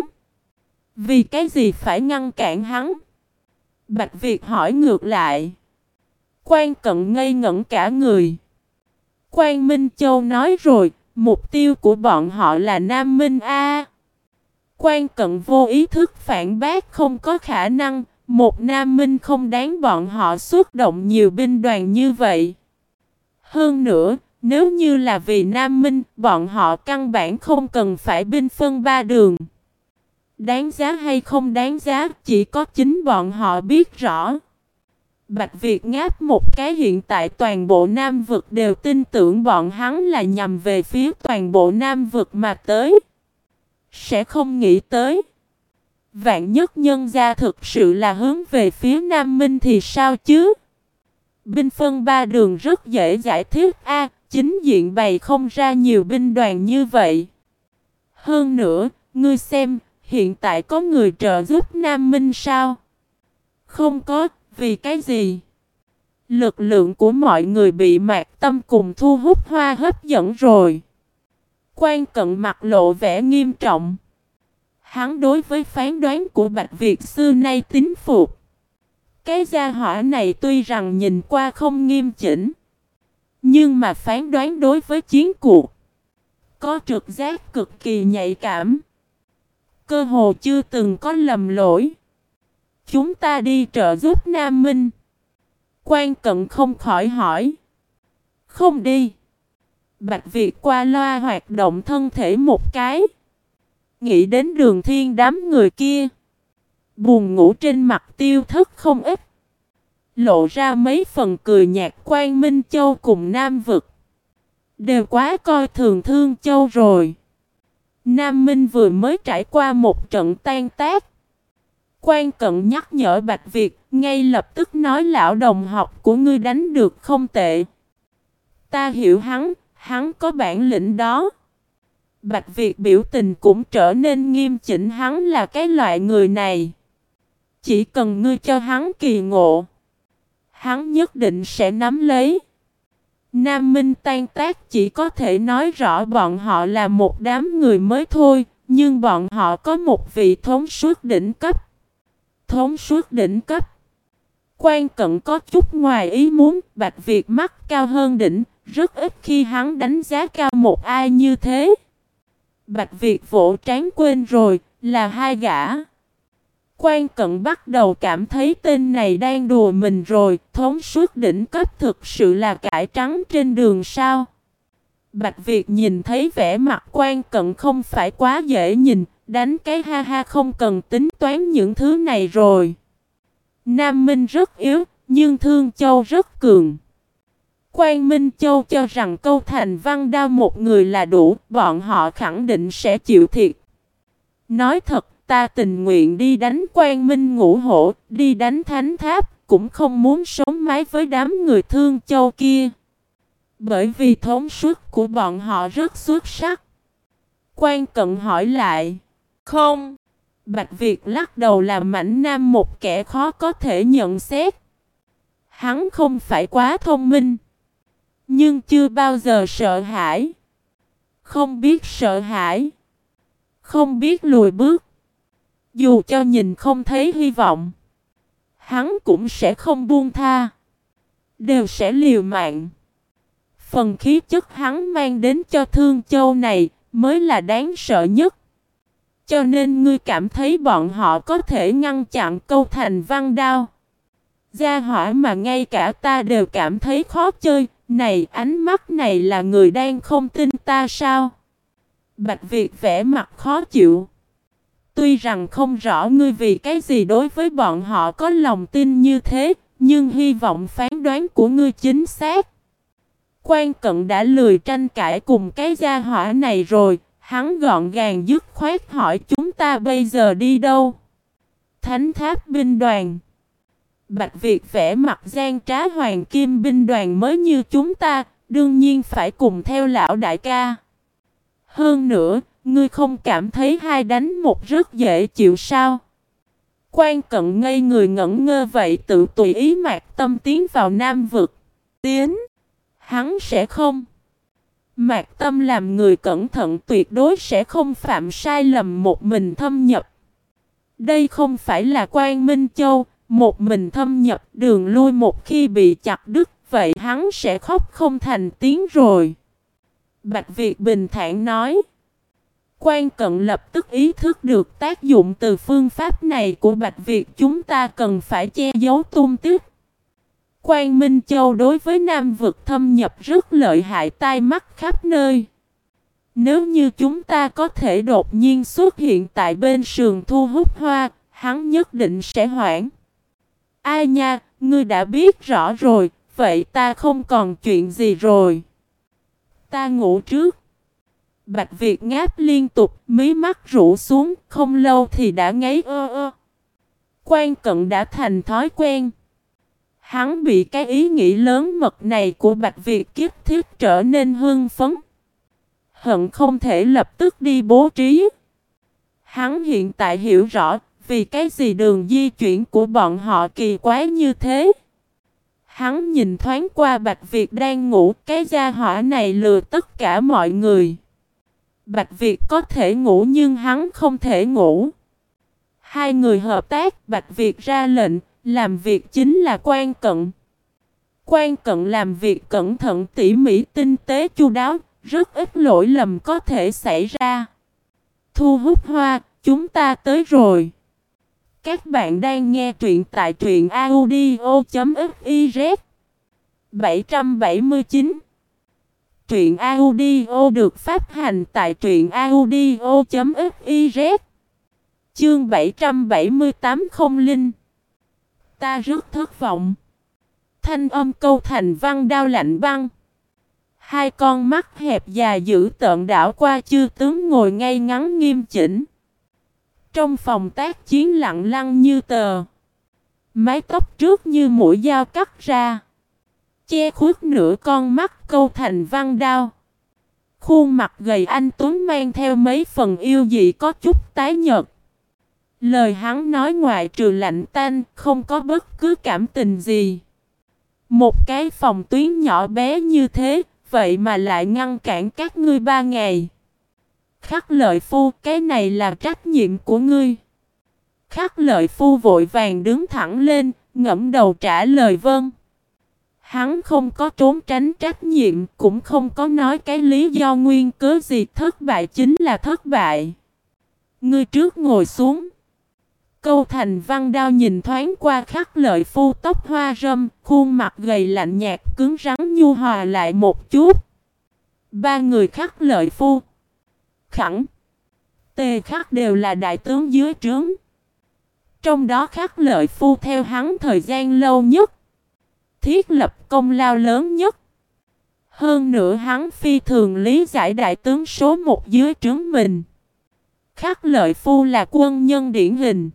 A: Vì cái gì phải ngăn cản hắn? Bạch Việt hỏi ngược lại. Quan Cận ngây ngẩn cả người. Quan Minh Châu nói rồi, mục tiêu của bọn họ là Nam Minh A. Quan Cận vô ý thức phản bác, không có khả năng, một Nam Minh không đáng bọn họ xuất động nhiều binh đoàn như vậy. Hơn nữa, nếu như là vì Nam Minh, bọn họ căn bản không cần phải binh phân ba đường. Đáng giá hay không đáng giá, chỉ có chính bọn họ biết rõ. Bạch Việt ngáp một cái, hiện tại toàn bộ Nam vực đều tin tưởng bọn hắn là nhằm về phía toàn bộ Nam vực mà tới. Sẽ không nghĩ tới. Vạn nhất nhân gia thực sự là hướng về phía Nam Minh thì sao chứ? Binh phân ba đường rất dễ giải thích a, chính diện bày không ra nhiều binh đoàn như vậy. Hơn nữa, ngươi xem, hiện tại có người trợ giúp Nam Minh sao? Không có, vì cái gì? Lực lượng của mọi người bị Mạc Tâm cùng Thu Hút Hoa hấp dẫn rồi. Quan Cận mặt lộ vẻ nghiêm trọng. Hắn đối với phán đoán của Bạch Việt xưa nay tín phục. Cái gia hỏa này tuy rằng nhìn qua không nghiêm chỉnh, nhưng mà phán đoán đối với chiến cuộc có trực giác cực kỳ nhạy cảm. Cơ hồ chưa từng có lầm lỗi. Chúng ta đi trợ giúp Nam Minh. Quan Cận không khỏi hỏi. Không đi. Bạch Việt qua loa hoạt động thân thể một cái. Nghĩ đến Đường Thiên đám người kia. Buồn ngủ trên mặt tiêu thất không ít. Lộ ra mấy phần cười nhạt. Quan Minh Châu cùng Nam Vực đều quá coi thường Thương Châu rồi. Nam Minh vừa mới trải qua một trận tan tác. Quan Cận nhắc nhở Bạch Việt, ngay lập tức nói lão đồng học của ngươi đánh được không tệ. Ta hiểu hắn, hắn có bản lĩnh đó. Bạch Việt biểu tình cũng trở nên nghiêm chỉnh, hắn là cái loại người này. Chỉ cần ngươi cho hắn kỳ ngộ, hắn nhất định sẽ nắm lấy. Nam Minh tan tác chỉ có thể nói rõ bọn họ là một đám người mới thôi, nhưng bọn họ có một vị thống suốt đỉnh cấp. Thống suốt đỉnh cấp. Quan Cận có chút ngoài ý muốn, Bạch Việt mắt cao hơn đỉnh, rất ít khi hắn đánh giá cao một ai như thế. Bạch Việt vỗ trán, quên rồi, là hai gã. Quan Cận bắt đầu cảm thấy tên này đang đùa mình rồi, thống suốt đỉnh cấp thực sự là cải trắng trên đường sao. Bạch Việt nhìn thấy vẻ mặt Quan Cận không phải quá dễ nhìn, đánh cái ha ha, không cần tính toán những thứ này rồi. Nam Minh rất yếu, nhưng Thương Châu rất cường. Quan Minh Châu cho rằng câu thành văn đao một người là đủ, bọn họ khẳng định sẽ chịu thiệt. Nói thật, ta tình nguyện đi đánh Quan Minh Ngũ Hổ, đi đánh Thánh Tháp, cũng không muốn sống mái với đám người Thương Châu kia. Bởi vì thống suất của bọn họ rất xuất sắc. Quan Cận hỏi lại. Không. Bạch Việt lắc đầu làm Mãnh Nam một kẻ khó có thể nhận xét. Hắn không phải quá thông minh, nhưng chưa bao giờ sợ hãi. Không biết sợ hãi, không biết lùi bước. Dù cho nhìn không thấy hy vọng, hắn cũng sẽ không buông tha, đều sẽ liều mạng. Phần khí chất hắn mang đến cho Thương Châu này mới là đáng sợ nhất. Cho nên ngươi cảm thấy bọn họ có thể ngăn chặn câu thành văn đao. Gia hỏa mà ngay cả ta đều cảm thấy khó chơi. Này, ánh mắt này là người đang không tin ta sao? Bạch Việt vẻ mặt khó chịu. Tuy rằng không rõ ngươi vì cái gì đối với bọn họ có lòng tin như thế, nhưng hy vọng phán đoán của ngươi chính xác. Quan Cận đã lười tranh cãi cùng cái gia hỏa này rồi, hắn gọn gàng dứt khoát hỏi chúng ta bây giờ đi đâu? Thánh tháp binh đoàn. Bạch Việt vẽ mặt gian trá, hoàng kim binh đoàn mới như chúng ta, đương nhiên phải cùng theo lão đại ca. Hơn nữa, ngươi không cảm thấy hai đánh một rất dễ chịu sao? Quan Cận ngây người ngẩn ngơ vậy tự tùy ý Mạc Tâm tiến vào Nam vực. Tiến? Hắn sẽ không. Mạc Tâm làm người cẩn thận tuyệt đối sẽ không phạm sai lầm một mình thâm nhập. Đây không phải là Quan Minh Châu, một mình thâm nhập đường lui một khi bị chặt đứt, vậy hắn sẽ khóc không thành tiếng rồi. Bạch Việt bình thản nói. Quan Cận lập tức ý thức được tác dụng từ phương pháp này của Bạch Việt, chúng ta cần phải che giấu tung tích. Quan Minh Châu đối với Nam vực thâm nhập rất lợi hại, tai mắt khắp nơi. Nếu như chúng ta có thể đột nhiên xuất hiện tại bên sườn Thu Hút Hoa, hắn nhất định sẽ hoảng. Ai nha, ngươi đã biết rõ rồi, vậy ta không còn chuyện gì rồi. Ta ngủ trước. Bạch Việt ngáp liên tục, mí mắt rũ xuống, không lâu thì đã ngáy ơ ơ. Quan Cận đã thành thói quen. Hắn bị cái ý nghĩ lớn mật này của Bạch Việt kích thích trở nên hưng phấn. Hận không thể lập tức đi bố trí. Hắn hiện tại hiểu rõ vì cái gì đường di chuyển của bọn họ kỳ quái như thế. Hắn nhìn thoáng qua Bạch Việt đang ngủ, cái gia hỏa này lừa tất cả mọi người. Bạch Việt có thể ngủ nhưng hắn không thể ngủ. Hai người hợp tác, Bạch Việt ra lệnh, làm việc chính là Quan Cận. Quan Cận làm việc cẩn thận tỉ mỉ tinh tế chu đáo, rất ít lỗi lầm có thể xảy ra. Thu Hút Hoa, chúng ta tới rồi. Các bạn đang nghe truyện tại truyện audio chấm fiz. bảy trăm bảy mươi chín. Truyện audio được phát hành tại truyện audio chấm fiz. Chương bảy trăm bảy mươi tám không linh. Ta rất thất vọng. Thanh âm Câu Thành Văn đao lạnh băng. Hai con mắt hẹp dài dữ tợn đảo qua chư tướng ngồi ngay ngắn nghiêm chỉnh. Trong phòng tác chiến lặng lặng như tờ. Mái tóc trước như mũi dao cắt ra. Che khuất nửa con mắt Câu Thành Văn đao. Khuôn mặt gầy anh tuấn mang theo mấy phần yêu dị có chút tái nhợt. Lời hắn nói ngoại trừ lạnh tanh, không có bất cứ cảm tình gì. Một cái phòng tuyến nhỏ bé như thế, vậy mà lại ngăn cản các ngươi ba ngày. Khắc Lợi Phu, cái này là trách nhiệm của ngươi. Khắc Lợi Phu vội vàng đứng thẳng lên, ngẫm đầu trả lời vâng. Hắn không có trốn tránh trách nhiệm, cũng không có nói cái lý do nguyên cớ gì, thất bại chính là thất bại. Ngươi trước ngồi xuống. Câu Thành Văn đao nhìn thoáng qua Khắc Lợi Phu tóc hoa râm, khuôn mặt gầy lạnh nhạt cứng rắn nhu hòa lại một chút. Ba người Khắc Lợi Phu, Khẳng, Tề Khắc đều là đại tướng dưới trướng. Trong đó Khắc Lợi Phu theo hắn thời gian lâu nhất, thiết lập công lao lớn nhất. Hơn nữa hắn phi thường lý giải đại tướng số một dưới trướng mình. Khắc Lợi Phu là quân nhân điển hình.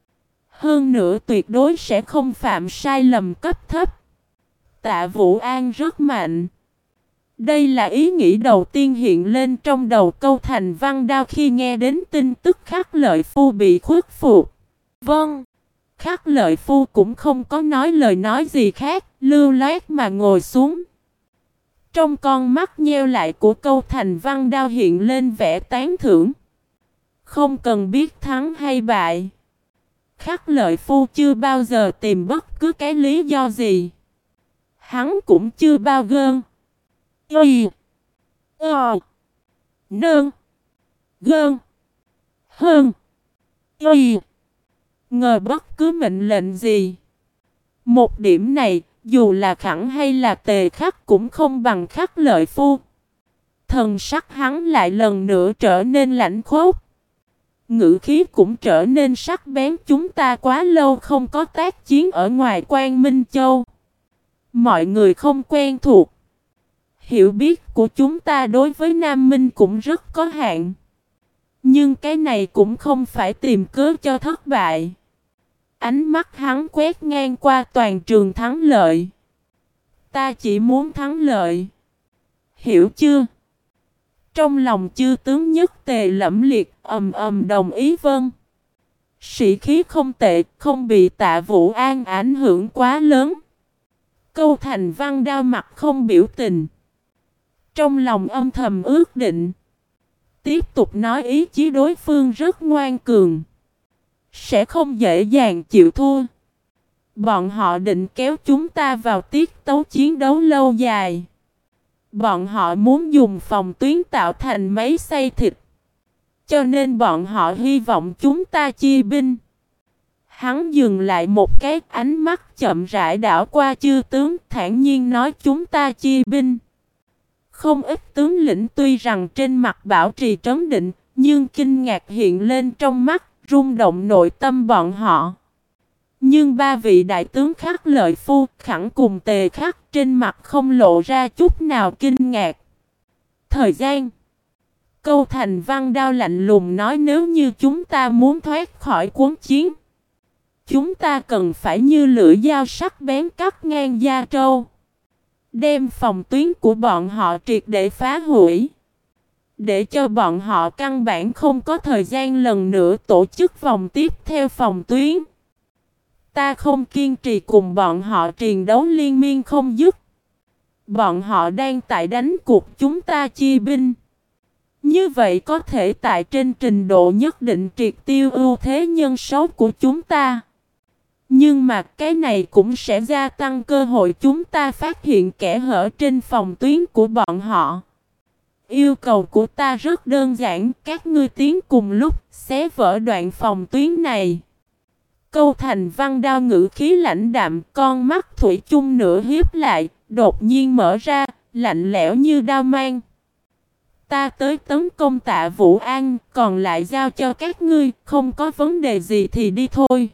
A: Hơn nữa tuyệt đối sẽ không phạm sai lầm cấp thấp. Tạ Vũ An rất mạnh. Đây là ý nghĩ đầu tiên hiện lên trong đầu Câu Thành Văn đao khi nghe đến tin tức Khắc Lợi Phu bị khuất phục. Vâng. Khắc Lợi Phu cũng không có nói lời nói gì khác, lưu loát mà ngồi xuống. Trong con mắt nheo lại của Câu Thành Văn đao hiện lên vẻ tán thưởng. Không cần biết thắng hay bại. Khắc Lợi Phu chưa bao giờ tìm bất cứ cái lý do gì. Hắn cũng chưa bao gơn. Y. Ờ. Nơn. Gơn. Hơn. Y. Ngờ bất cứ mệnh lệnh gì. Một điểm này, dù là Khẳng hay là Tề Khắc cũng không bằng Khắc Lợi Phu. Thần sắc hắn lại lần nữa trở nên lạnh khốc. ngữ khí cũng trở nên sắc bén. Chúng ta quá lâu không có tác chiến ở ngoài Quang Minh Châu. Mọi người không quen thuộc. Hiểu biết của chúng ta đối với Nam Minh cũng rất có hạn. Nhưng cái này cũng không phải tìm cớ cho thất bại. Ánh mắt hắn quét ngang qua toàn trường thắng lợi. Ta chỉ muốn thắng lợi. Hiểu chưa? Trong lòng chư tướng nhất tề lẫm liệt, ầm ầm đồng ý vâng. Sĩ khí không tệ, không bị Tạ Vũ An ảnh hưởng quá lớn. Câu Thành Văn đao mặt không biểu tình. Trong lòng âm thầm ước định. Tiếp tục nói ý chí đối phương rất ngoan cường. Sẽ không dễ dàng chịu thua. Bọn họ định kéo chúng ta vào tiết tấu chiến đấu lâu dài. Bọn họ muốn dùng phòng tuyến tạo thành máy xay thịt. Cho nên bọn họ hy vọng chúng ta chia binh. Hắn dừng lại một cái, ánh mắt chậm rãi đảo qua chư tướng, thản nhiên nói chúng ta chia binh. Không ít tướng lĩnh tuy rằng trên mặt bảo trì trấn định, nhưng kinh ngạc hiện lên trong mắt, rung động nội tâm bọn họ. Nhưng ba vị đại tướng Khắc Lợi Phu, Khẳng cùng Tề Khắc trên mặt không lộ ra chút nào kinh ngạc. Thời gian. Câu Thành Văn đao lạnh lùng nói nếu như chúng ta muốn thoát khỏi cuốn chiến. Chúng ta cần phải như lưỡi dao sắc bén cắt ngang da trâu. Đem phòng tuyến của bọn họ triệt để phá hủy. Để cho bọn họ căn bản không có thời gian lần nữa tổ chức vòng tiếp theo phòng tuyến. Ta không kiên trì cùng bọn họ triền đấu liên miên không dứt. Bọn họ đang tại đánh cuộc chúng ta chia binh. Như vậy có thể tại trên trình độ nhất định triệt tiêu ưu thế nhân số của chúng ta. Nhưng mà cái này cũng sẽ gia tăng cơ hội chúng ta phát hiện kẽ hở trên phòng tuyến của bọn họ. Yêu cầu của ta rất đơn giản, các ngươi tiến cùng lúc xé vỡ đoạn phòng tuyến này. Câu Thành Văn đao ngữ khí lãnh đạm, con mắt thủy chung nửa hiếp lại, đột nhiên mở ra, lạnh lẽo như đao mang. Ta tới tấn công Tạ Vũ An, còn lại giao cho các ngươi, không có vấn đề gì thì đi thôi.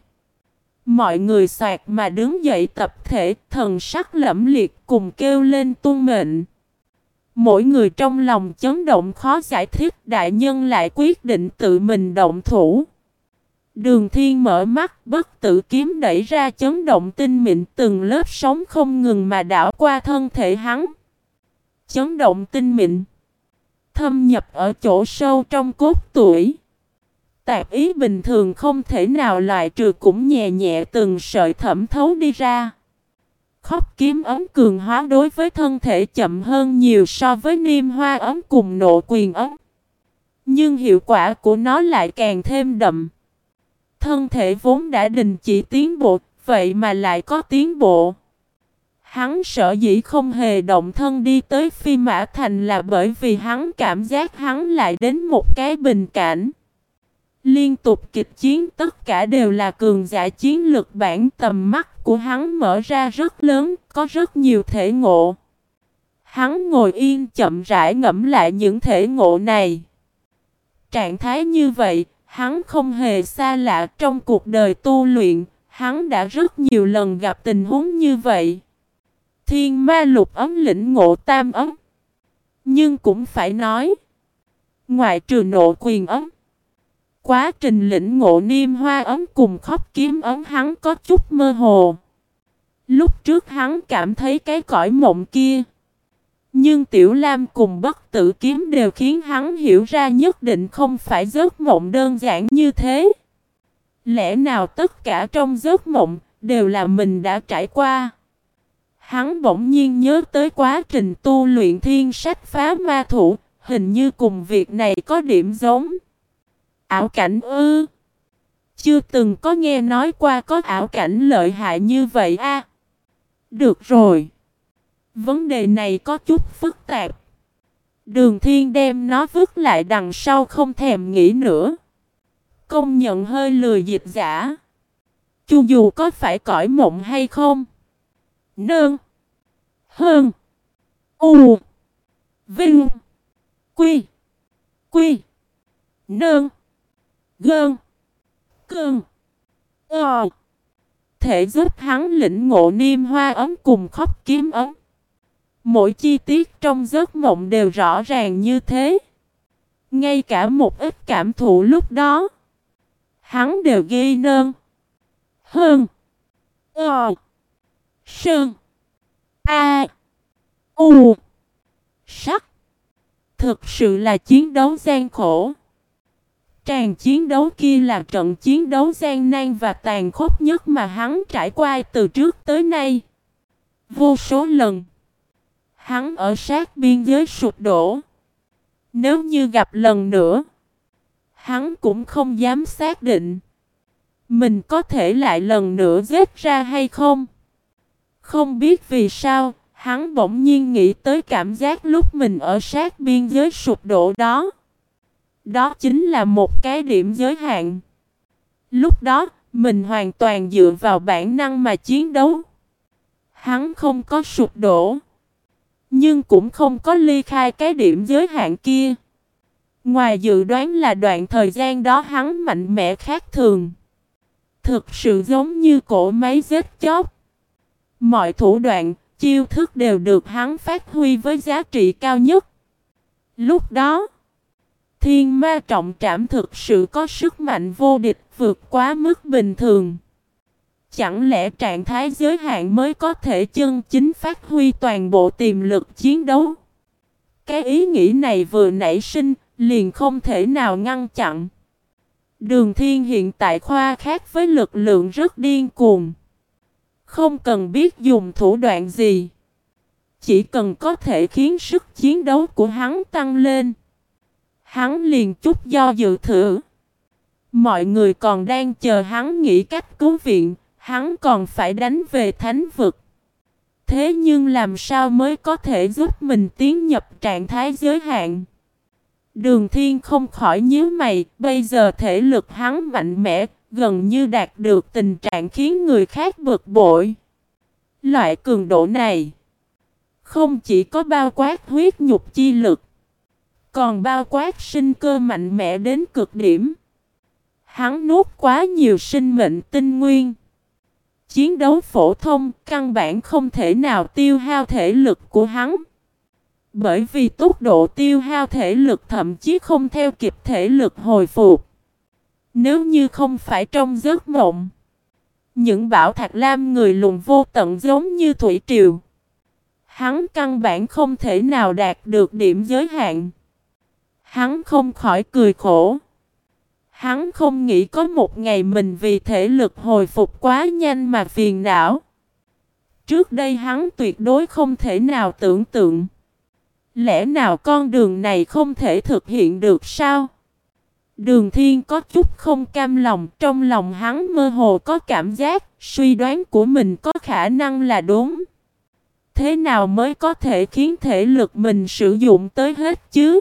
A: Mọi người soạt mà đứng dậy tập thể, thần sắc lẫm liệt cùng kêu lên tuân mệnh. Mỗi người trong lòng chấn động khó giải thích, đại nhân lại quyết định tự mình động thủ. Đường Thiên mở mắt, bất tử kiếm đẩy ra chấn động tinh mịn, từng lớp sóng không ngừng mà đảo qua thân thể hắn. Chấn động tinh mịn, thâm nhập ở chỗ sâu trong cốt tủy. Tạp ý bình thường không thể nào loại trừ cũng nhẹ nhẹ từng sợi thẩm thấu đi ra. Khóc kiếm ấm cường hóa đối với thân thể chậm hơn nhiều so với niêm hoa ấm cùng nộ quyền ấm. Nhưng hiệu quả của nó lại càng thêm đậm. Thân thể vốn đã đình chỉ tiến bộ, vậy mà lại có tiến bộ. Hắn sở dĩ không hề động thân đi tới Phi Mã Thành là bởi vì hắn cảm giác hắn lại đến một cái bình cảnh. Liên tục kịch chiến tất cả đều là cường giả chiến lực, bản tầm mắt của hắn mở ra rất lớn, có rất nhiều thể ngộ. Hắn ngồi yên chậm rãi ngẫm lại những thể ngộ này. Trạng thái như vậy, hắn không hề xa lạ trong cuộc đời tu luyện, hắn đã rất nhiều lần gặp tình huống như vậy. Thiên ma lục ấm lĩnh ngộ tam ấm. Nhưng cũng phải nói, ngoại trừ nộ quyền ấm, quá trình lĩnh ngộ niêm hoa ấm cùng khóc kiếm ấm hắn có chút mơ hồ. Lúc trước hắn cảm thấy cái cõi mộng kia. Nhưng Tiểu Lam cùng bất tử kiếm đều khiến hắn hiểu ra nhất định không phải giấc mộng đơn giản như thế. Lẽ nào tất cả trong giấc mộng đều là mình đã trải qua. Hắn bỗng nhiên nhớ tới quá trình tu luyện thiên sách phá ma thủ, hình như cùng việc này có điểm giống. Ảo cảnh ư? Chưa từng có nghe nói qua có ảo cảnh lợi hại như vậy a. À, được rồi. Vấn đề này có chút phức tạp. Đường Thiên đem nó vứt lại đằng sau không thèm nghĩ nữa. Công nhận hơi lười dịch giả. Chu dù có phải cõi mộng hay không. Nương. Hơn. U. Vinh. Quy. Quy. Nương. Gơn. Cơn. Ờ. Thể giúp hắn lĩnh ngộ niêm hoa ấm cùng khóc kiếm ấm. Mỗi chi tiết trong giấc mộng đều rõ ràng như thế. Ngay cả một ít cảm thụ lúc đó, hắn đều ghi nơn. Hơn. Ờ. Sơn. A. U. Sắc. Thực sự là chiến đấu gian khổ. Tràng chiến đấu kia là trận chiến đấu gian nan và tàn khốc nhất mà hắn trải qua từ trước tới nay. Vô số lần, hắn ở sát biên giới sụp đổ. Nếu như gặp lần nữa, hắn cũng không dám xác định mình có thể lại lần nữa giết ra hay không. Không biết vì sao, hắn bỗng nhiên nghĩ tới cảm giác lúc mình ở sát biên giới sụp đổ đó. Đó chính là một cái điểm giới hạn. Lúc đó, mình hoàn toàn dựa vào bản năng mà chiến đấu. Hắn không có sụp đổ, nhưng cũng không có ly khai cái điểm giới hạn kia. Ngoài dự đoán là đoạn thời gian đó hắn mạnh mẽ khác thường. Thực sự giống như cỗ máy giết chóc. Mọi thủ đoạn, chiêu thức đều được hắn phát huy với giá trị cao nhất. Lúc đó, thiên ma trọng trảm thực sự có sức mạnh vô địch vượt quá mức bình thường. Chẳng lẽ trạng thái giới hạn mới có thể chân chính phát huy toàn bộ tiềm lực chiến đấu? Cái ý nghĩ này vừa nảy sinh, liền không thể nào ngăn chặn. Đường Thiên hiện tại khoa khác với lực lượng rất điên cuồng. Không cần biết dùng thủ đoạn gì, chỉ cần có thể khiến sức chiến đấu của hắn tăng lên, hắn liền chút do dự thử. Mọi người còn đang chờ hắn nghĩ cách cứu viện, hắn còn phải đánh về thánh vực. Thế nhưng làm sao mới có thể giúp mình tiến nhập trạng thái giới hạn? Đường Thiên không khỏi nhíu mày, bây giờ thể lực hắn mạnh mẽ, gần như đạt được tình trạng khiến người khác bực bội. Loại cường độ này không chỉ có bao quát huyết nhục chi lực, còn bao quát sinh cơ mạnh mẽ đến cực điểm. Hắn nuốt quá nhiều sinh mệnh tinh nguyên. Chiến đấu phổ thông căn bản không thể nào tiêu hao thể lực của hắn. Bởi vì tốc độ tiêu hao thể lực thậm chí không theo kịp thể lực hồi phục. Nếu như không phải trong giấc mộng, những bảo thạch lam người lùn vô tận giống như thủy triều, hắn căn bản không thể nào đạt được điểm giới hạn. Hắn không khỏi cười khổ. Hắn không nghĩ có một ngày mình vì thể lực hồi phục quá nhanh mà phiền não. Trước đây hắn tuyệt đối không thể nào tưởng tượng. Lẽ nào con đường này không thể thực hiện được sao? Đường Thiên có chút không cam lòng, trong lòng hắn mơ hồ có cảm giác, suy đoán của mình có khả năng là đúng. Thế nào mới có thể khiến thể lực mình sử dụng tới hết chứ?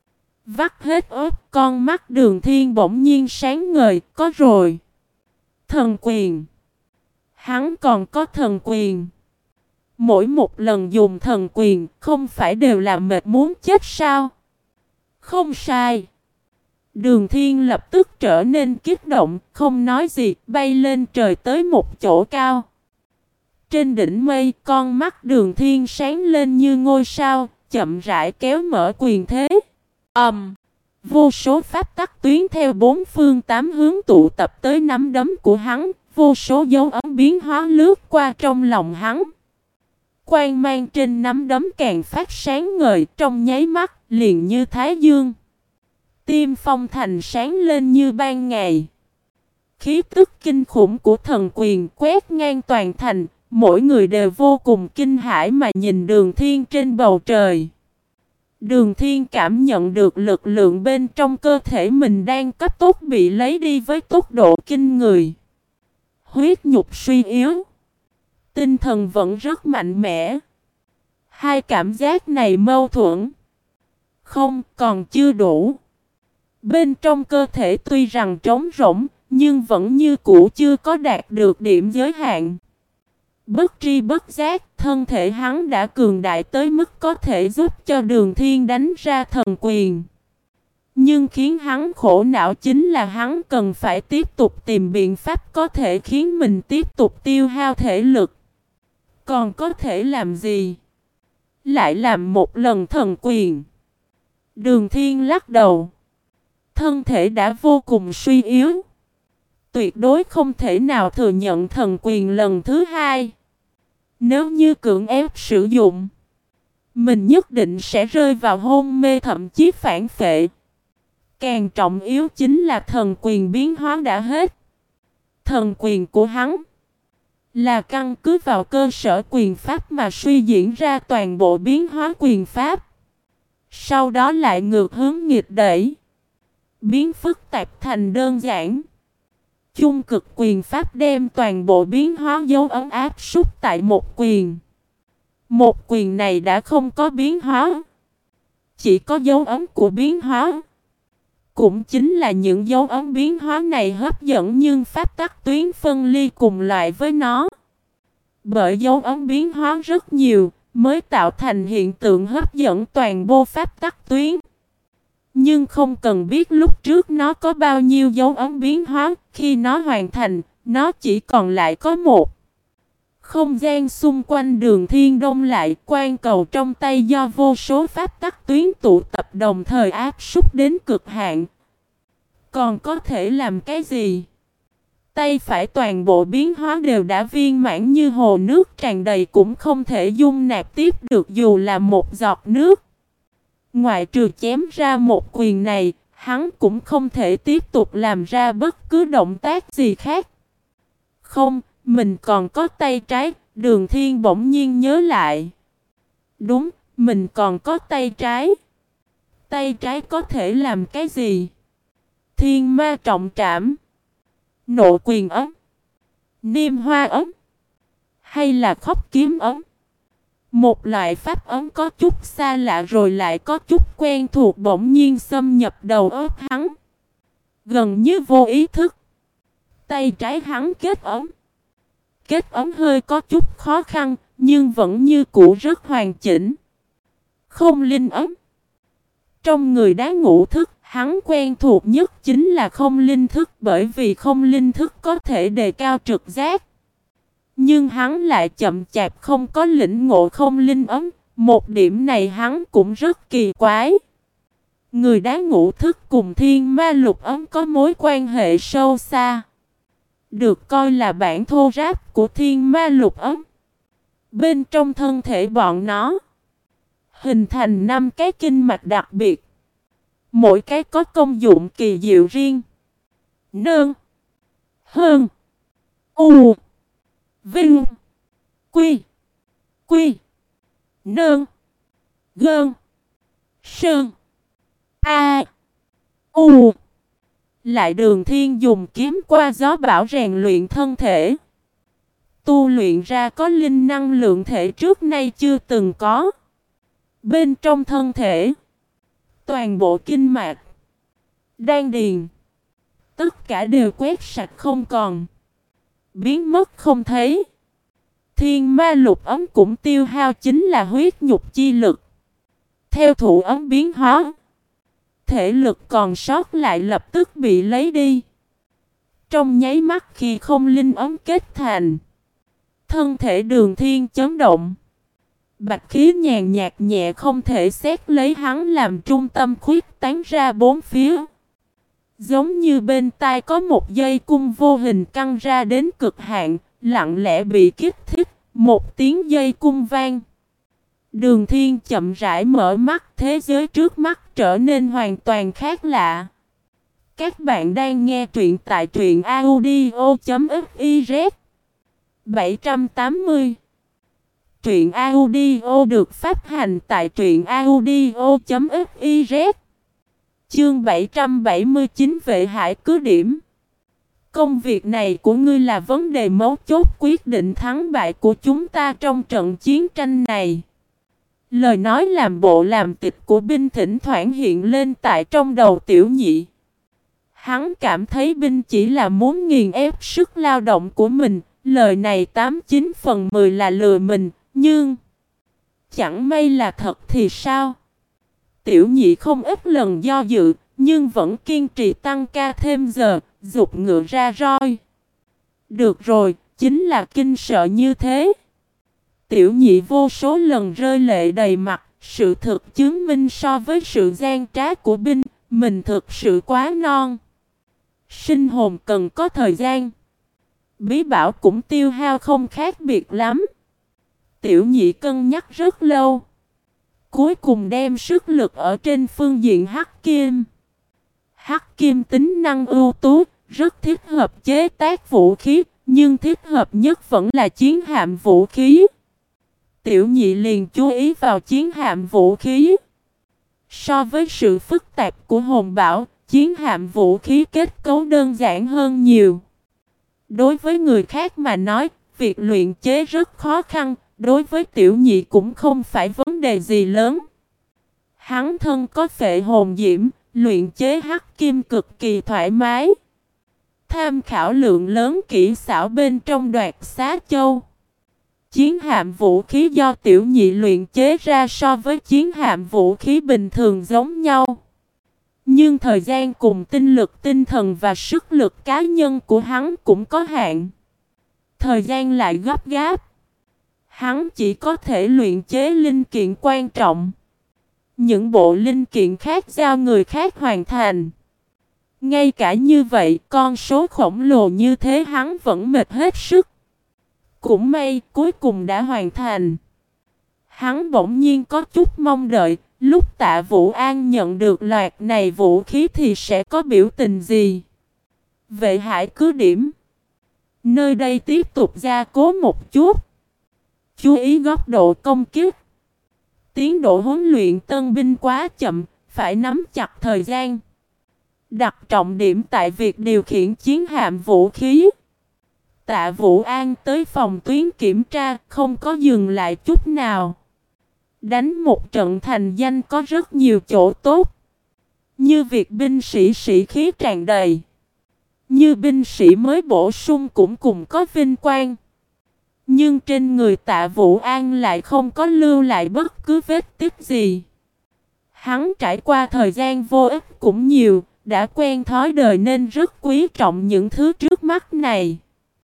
A: Vắt hết ớt, con mắt Đường Thiên bỗng nhiên sáng ngời, có rồi. Thần quyền. Hắn còn có thần quyền. Mỗi một lần dùng thần quyền, không phải đều là mệt muốn chết sao? Không sai. Đường Thiên lập tức trở nên kích động, không nói gì, bay lên trời tới một chỗ cao. Trên đỉnh mây, con mắt Đường Thiên sáng lên như ngôi sao, chậm rãi kéo mở quyền thế. Ầm, um, vô số pháp tắc tuyến theo bốn phương tám hướng tụ tập tới nắm đấm của hắn, vô số dấu ấn biến hóa lướt qua trong lòng hắn. Quang mang trên nắm đấm càng phát sáng ngời, trong nháy mắt, liền như thái dương. Tim Phong Thành sáng lên như ban ngày. Khí tức kinh khủng của thần quyền quét ngang toàn thành, mỗi người đều vô cùng kinh hãi mà nhìn Đường Thiên trên bầu trời. Đường Thiên cảm nhận được lực lượng bên trong cơ thể mình đang cấp tốc bị lấy đi với tốc độ kinh người. Huyết nhục suy yếu, tinh thần vẫn rất mạnh mẽ. Hai cảm giác này mâu thuẫn. Không, còn chưa đủ. Bên trong cơ thể tuy rằng trống rỗng, nhưng vẫn như cũ chưa có đạt được điểm giới hạn. Bất tri bất giác, thân thể hắn đã cường đại tới mức có thể giúp cho Đường Thiên đánh ra thần quyền. Nhưng khiến hắn khổ não chính là hắn cần phải tiếp tục tìm biện pháp có thể khiến mình tiếp tục tiêu hao thể lực. Còn có thể làm gì? Lại làm một lần thần quyền. Đường Thiên lắc đầu. Thân thể đã vô cùng suy yếu. Tuyệt đối không thể nào thừa nhận thần quyền lần thứ hai. Nếu như cưỡng ép sử dụng, mình nhất định sẽ rơi vào hôn mê thậm chí phản phệ. Càng trọng yếu chính là thần quyền biến hóa đã hết. Thần quyền của hắn là căn cứ vào cơ sở quyền pháp mà suy diễn ra toàn bộ biến hóa quyền pháp. Sau đó lại ngược hướng nghịch đẩy, biến phức tạp thành đơn giản. Chung cực quyền pháp đem toàn bộ biến hóa dấu ấn áp súc tại một quyền. Một quyền này đã không có biến hóa, chỉ có dấu ấn của biến hóa. Cũng chính là những dấu ấn biến hóa này hấp dẫn nhưng pháp tắc tuyến phân ly cùng loại với nó. Bởi dấu ấn biến hóa rất nhiều mới tạo thành hiện tượng hấp dẫn toàn bộ pháp tắc tuyến. Nhưng không cần biết lúc trước nó có bao nhiêu dấu ấn biến hóa, khi nó hoàn thành, nó chỉ còn lại có một. Không gian xung quanh Đường Thiên đông lại, quan cầu trong tay do vô số pháp tắc tuyến tụ tập đồng thời áp súc đến cực hạn. Còn có thể làm cái gì? Tay phải toàn bộ biến hóa đều đã viên mãn như hồ nước tràn đầy cũng không thể dung nạp tiếp được dù là một giọt nước. Ngoại trừ chém ra một quyền này, hắn cũng không thể tiếp tục làm ra bất cứ động tác gì khác. Không, mình còn có tay trái, Đường Thiên bỗng nhiên nhớ lại. Đúng, mình còn có tay trái. Tay trái có thể làm cái gì? Thiên ma trọng trảm, nộ quyền ấm, niêm hoa ấm, hay là khóc kiếm ấm? Một loại pháp ấm có chút xa lạ rồi lại có chút quen thuộc bỗng nhiên xâm nhập đầu óc hắn. Gần như vô ý thức, tay trái hắn kết ấm. Kết ấm hơi có chút khó khăn, nhưng vẫn như cũ rất hoàn chỉnh. Không linh ấm. Trong người đá ngũ thức, hắn quen thuộc nhất chính là không linh thức bởi vì không linh thức có thể đề cao trực giác. Nhưng hắn lại chậm chạp không có lĩnh ngộ không linh ấm, một điểm này hắn cũng rất kỳ quái. Người đá ngũ thức cùng thiên ma lục ấm có mối quan hệ sâu xa. Được coi là bản thô ráp của thiên ma lục ấm. Bên trong thân thể bọn nó hình thành năm cái kinh mạch đặc biệt. Mỗi cái có công dụng kỳ diệu riêng. Nương, hơn, u, vinh, quy, quy, nương, gơn, sơn, a, u. Lại Đường Thiên dùng kiếm qua gió bão rèn luyện thân thể. Tu luyện ra có linh năng lượng thể trước nay chưa từng có. Bên trong thân thể, toàn bộ kinh mạch, đan điền, tất cả đều quét sạch không còn, biến mất không thấy. Thiên ma lục ấm cũng tiêu hao chính là huyết nhục chi lực. Theo thủ ấm biến hóa, thể lực còn sót lại lập tức bị lấy đi. Trong nháy mắt khi không linh ấm kết thành, thân thể Đường Thiên chấn động. Bạch khí nhàn nhạt nhẹ không thể xét lấy hắn làm trung tâm khuyết tán ra bốn phía. Giống như bên tai có một dây cung vô hình căng ra đến cực hạn, lặng lẽ bị kích thích, một tiếng dây cung vang. Đường Thiên chậm rãi mở mắt, thế giới trước mắt trở nên hoàn toàn khác lạ. Các bạn đang nghe truyện tại truyện audio chấm fiz. bảy trăm tám mươi. Truyện audio được phát hành tại truyện audio chấm fiz. Chương bảy trăm bảy mươi chín Vệ Hải cứ điểm. Công việc này của ngươi là vấn đề mấu chốt quyết định thắng bại của chúng ta trong trận chiến tranh này. Lời nói làm bộ làm tịch của binh thỉnh thoảng hiện lên tại trong đầu Tiểu Nhị. Hắn cảm thấy binh chỉ là muốn nghiền ép sức lao động của mình. Lời này tám chín phần mười là lừa mình, nhưng chẳng may là thật thì sao? Tiểu nhị không ít lần do dự, nhưng vẫn kiên trì tăng ca thêm giờ, giục ngựa ra roi. Được rồi, chính là kinh sợ như thế. Tiểu nhị vô số lần rơi lệ đầy mặt, sự thực chứng minh so với sự gian trá của binh, mình thực sự quá non. Sinh hồn cần có thời gian. Bí bảo cũng tiêu hao không khác biệt lắm. Tiểu nhị cân nhắc rất lâu. Cuối cùng đem sức lực ở trên phương diện hắc kim. Hắc kim tính năng ưu tú, rất thích hợp chế tác vũ khí, nhưng thích hợp nhất vẫn là chiến hạm vũ khí. Tiểu nhị liền chú ý vào chiến hạm vũ khí. So với sự phức tạp của hồn bảo, chiến hạm vũ khí kết cấu đơn giản hơn nhiều. Đối với người khác mà nói, việc luyện chế rất khó khăn, đối với tiểu nhị cũng không phải vấn đề gì lớn. Hắn thân có phệ hồn diễm, luyện chế hắc kim cực kỳ thoải mái. Tham khảo lượng lớn kỹ xảo bên trong Đoạt Xá Châu. Chiến hạm vũ khí do tiểu nhị luyện chế ra so với chiến hạm vũ khí bình thường giống nhau. Nhưng thời gian cùng tinh lực tinh thần và sức lực cá nhân của hắn cũng có hạn. Thời gian lại gấp gáp. Hắn chỉ có thể luyện chế linh kiện quan trọng. Những bộ linh kiện khác giao người khác hoàn thành. Ngay cả như vậy, con số khổng lồ như thế hắn vẫn mệt hết sức. Cũng may, cuối cùng đã hoàn thành. Hắn bỗng nhiên có chút mong đợi, lúc Tạ Vũ An nhận được loạt này vũ khí thì sẽ có biểu tình gì. Vệ Hải cứ điểm. Nơi đây tiếp tục gia cố một chút. Chú ý góc độ công kích. Tiến độ huấn luyện tân binh quá chậm, phải nắm chặt thời gian. Đặt trọng điểm tại việc điều khiển chiến hạm vũ khí. Tạ Vũ An tới phòng tuyến kiểm tra, không có dừng lại chút nào. Đánh một trận thành danh có rất nhiều chỗ tốt. Như việc binh sĩ sĩ khí tràn đầy. Như binh sĩ mới bổ sung cũng cùng có vinh quang. Nhưng trên người Tạ Vũ An lại không có lưu lại bất cứ vết tích gì. Hắn trải qua thời gian vô ích cũng nhiều, đã quen thói đời nên rất quý trọng những thứ trước mắt này.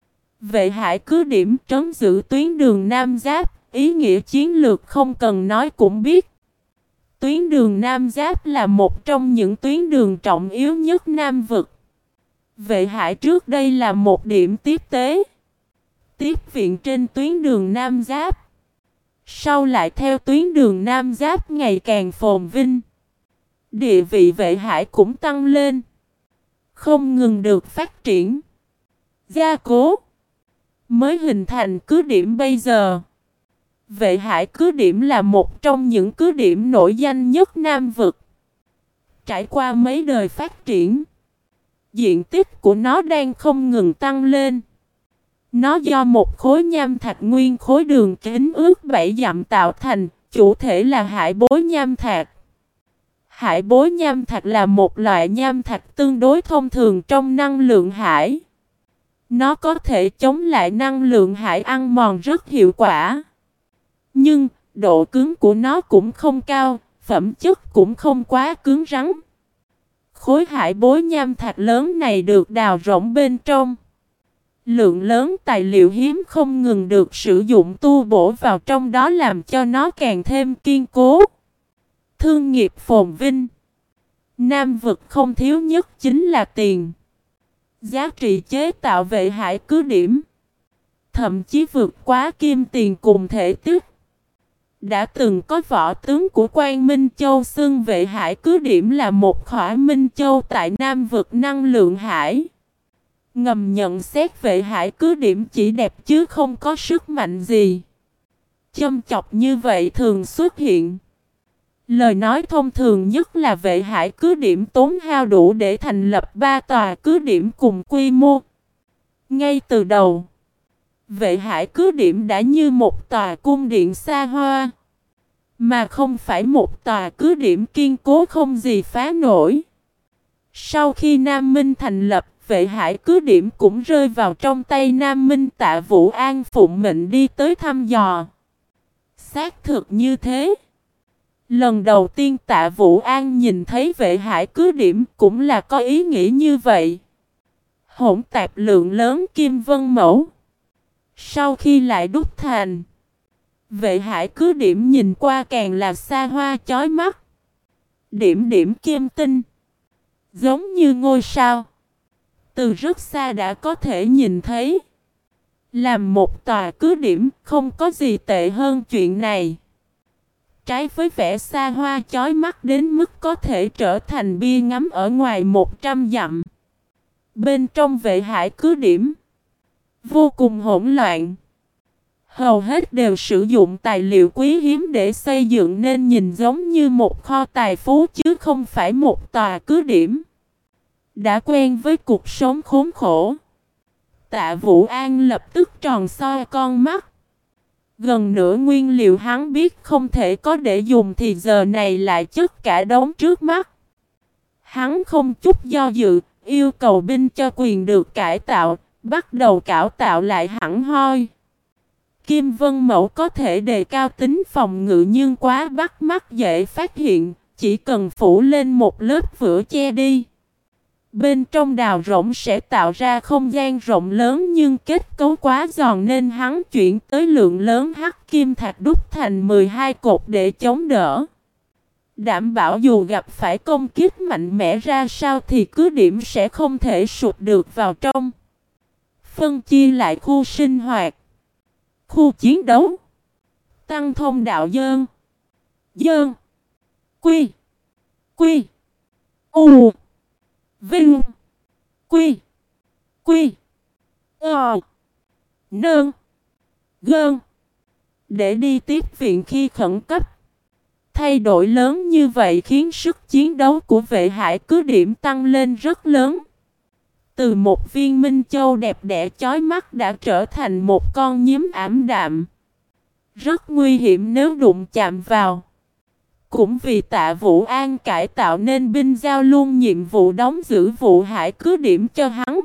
A: Vệ Hải cứ điểm trấn giữ tuyến đường Nam Giáp, ý nghĩa chiến lược không cần nói cũng biết. Tuyến đường Nam Giáp là một trong những tuyến đường trọng yếu nhất Nam vực. Vệ Hải trước đây là một điểm tiếp tế, tiếp viện trên tuyến đường Nam Giáp. Sau lại theo tuyến đường Nam Giáp ngày càng phồn vinh. Địa vị Vệ Hải cũng tăng lên. Không ngừng được phát triển. Gia cố. Mới hình thành cứ điểm bây giờ. Vệ Hải cứ điểm là một trong những cứ điểm nổi danh nhất Nam vực. Trải qua mấy đời phát triển, diện tích của nó đang không ngừng tăng lên. Nó do một khối nham thạch nguyên khối đường kính ước bảy dặm tạo thành, chủ thể là hải bối nham thạch. Hải bối nham thạch là một loại nham thạch tương đối thông thường trong năng lượng hải. Nó có thể chống lại năng lượng hải ăn mòn rất hiệu quả. Nhưng, độ cứng của nó cũng không cao, phẩm chất cũng không quá cứng rắn. Khối hải bối nham thạch lớn này được đào rỗng bên trong. Lượng lớn tài liệu hiếm không ngừng được sử dụng tu bổ vào trong đó làm cho nó càng thêm kiên cố. Thương nghiệp phồn vinh. Nam vực không thiếu nhất chính là tiền. Giá trị chế tạo Vệ Hải cứ điểm thậm chí vượt quá kim tiền cùng thể tích. Đã từng có võ tướng của Quan Minh Châu xưng Vệ Hải cứ điểm là một khỏa Minh Châu tại Nam vực năng lượng hải. Ngầm nhận xét Vệ Hải cứ điểm chỉ đẹp chứ không có sức mạnh gì. Châm chọc như vậy thường xuất hiện. Lời nói thông thường nhất là Vệ Hải cứ điểm tốn hao đủ để thành lập ba tòa cứ điểm cùng quy mô. Ngay từ đầu, Vệ Hải cứ điểm đã như một tòa cung điện xa hoa, mà không phải một tòa cứ điểm kiên cố không gì phá nổi. Sau khi Nam Minh thành lập, Vệ Hải cứ điểm cũng rơi vào trong tay Nam Minh. Tạ Vũ An phụng mệnh đi tới thăm dò. Xác thực như thế. Lần đầu tiên Tạ Vũ An nhìn thấy vệ hải cứ điểm cũng là có ý nghĩ như vậy. Hỗn tạp lượng lớn kim vân mẫu. Sau khi lại đúc thành, vệ hải cứ điểm nhìn qua càng là xa hoa chói mắt. Điểm điểm kim tinh, giống như ngôi sao. Từ rất xa đã có thể nhìn thấy. Làm một tòa cứ điểm không có gì tệ hơn chuyện này. Trái với vẻ xa hoa chói mắt đến mức có thể trở thành bia ngắm ở ngoài một trăm dặm. Bên trong vệ hải cứ điểm vô cùng hỗn loạn. Hầu hết đều sử dụng tài liệu quý hiếm để xây dựng nên nhìn giống như một kho tài phú chứ không phải một tòa cứ điểm. Đã quen với cuộc sống khốn khổ, Tạ Vũ An lập tức tròn soi con mắt. Gần nửa nguyên liệu hắn biết không thể có để dùng thì giờ này lại chất cả đống trước mắt. Hắn không chút do dự, yêu cầu binh cho quyền được cải tạo, bắt đầu cải tạo lại hẳn hoi. Kim vân mẫu có thể đề cao tính phòng ngự nhưng quá bắt mắt dễ phát hiện, chỉ cần phủ lên một lớp vữa che đi. Bên trong đào rỗng sẽ tạo ra không gian rộng lớn nhưng kết cấu quá giòn nên hắn chuyển tới lượng lớn hắc kim thạch đúc thành mười hai cột để chống đỡ. Đảm bảo dù gặp phải công kích mạnh mẽ ra sao thì cứ điểm sẽ không thể sụt được vào trong. Phân chia lại khu sinh hoạt, khu chiến đấu, tăng thông đạo dơn, dơn, quy, quy, u, vinh, quy, quy, ờ, nơn, gơn, để đi tiếp viện khi khẩn cấp. Thay đổi lớn như vậy khiến sức chiến đấu của vệ hải cứ điểm tăng lên rất lớn. Từ một viên minh châu đẹp đẽ chói mắt đã trở thành một con nhím ảm đạm. Rất nguy hiểm nếu đụng chạm vào. Cũng vì Tạ Vũ An cải tạo nên binh giao luôn nhiệm vụ đóng giữ vụ hải cứ điểm cho hắn.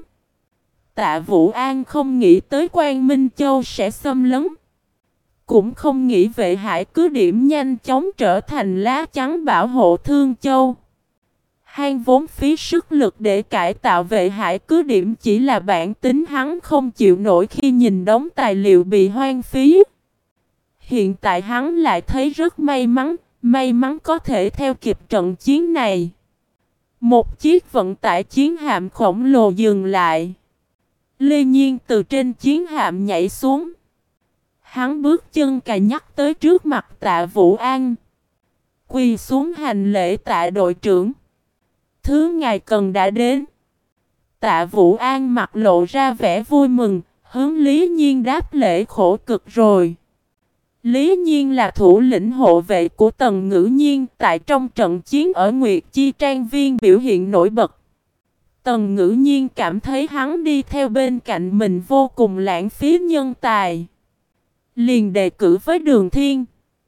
A: Tạ Vũ An không nghĩ tới Quan Minh Châu sẽ xâm lấn. Cũng không nghĩ vệ hải cứ điểm nhanh chóng trở thành lá chắn bảo hộ Thương Châu. Han vốn phí sức lực để cải tạo vệ hải cứ điểm chỉ là bản tính hắn không chịu nổi khi nhìn đống tài liệu bị hoang phí. Hiện tại hắn lại thấy rất may mắn, may mắn có thể theo kịp trận chiến này. Một chiếc vận tải chiến hạm khổng lồ dừng lại. Lê Nhiên từ trên chiến hạm nhảy xuống. Hắn bước chân cà nhắc tới trước mặt Tạ Vũ An. Quỳ xuống hành lễ Tạ đội trưởng. Thứ ngài cần đã đến. Tạ Vũ An mặt lộ ra vẻ vui mừng, hướng Lý Nhiên đáp lễ khổ cực rồi. Lý Nhiên là thủ lĩnh hộ vệ của Tần Ngữ Nhiên tại trong trận chiến ở Nguyệt Chi Trang Viên biểu hiện nổi bật. Tần Ngữ Nhiên cảm thấy hắn đi theo bên cạnh mình vô cùng lãng phí nhân tài. Liền đề cử với Đường Thiên.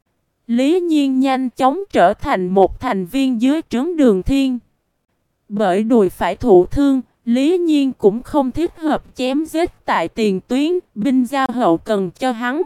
A: Lý Nhiên nhanh chóng trở thành một thành viên dưới trướng Đường Thiên. Bởi đùi phải thụ thương, Lý Nhiên cũng không thích hợp chém giết tại tiền tuyến, binh giao hậu cần cho hắn.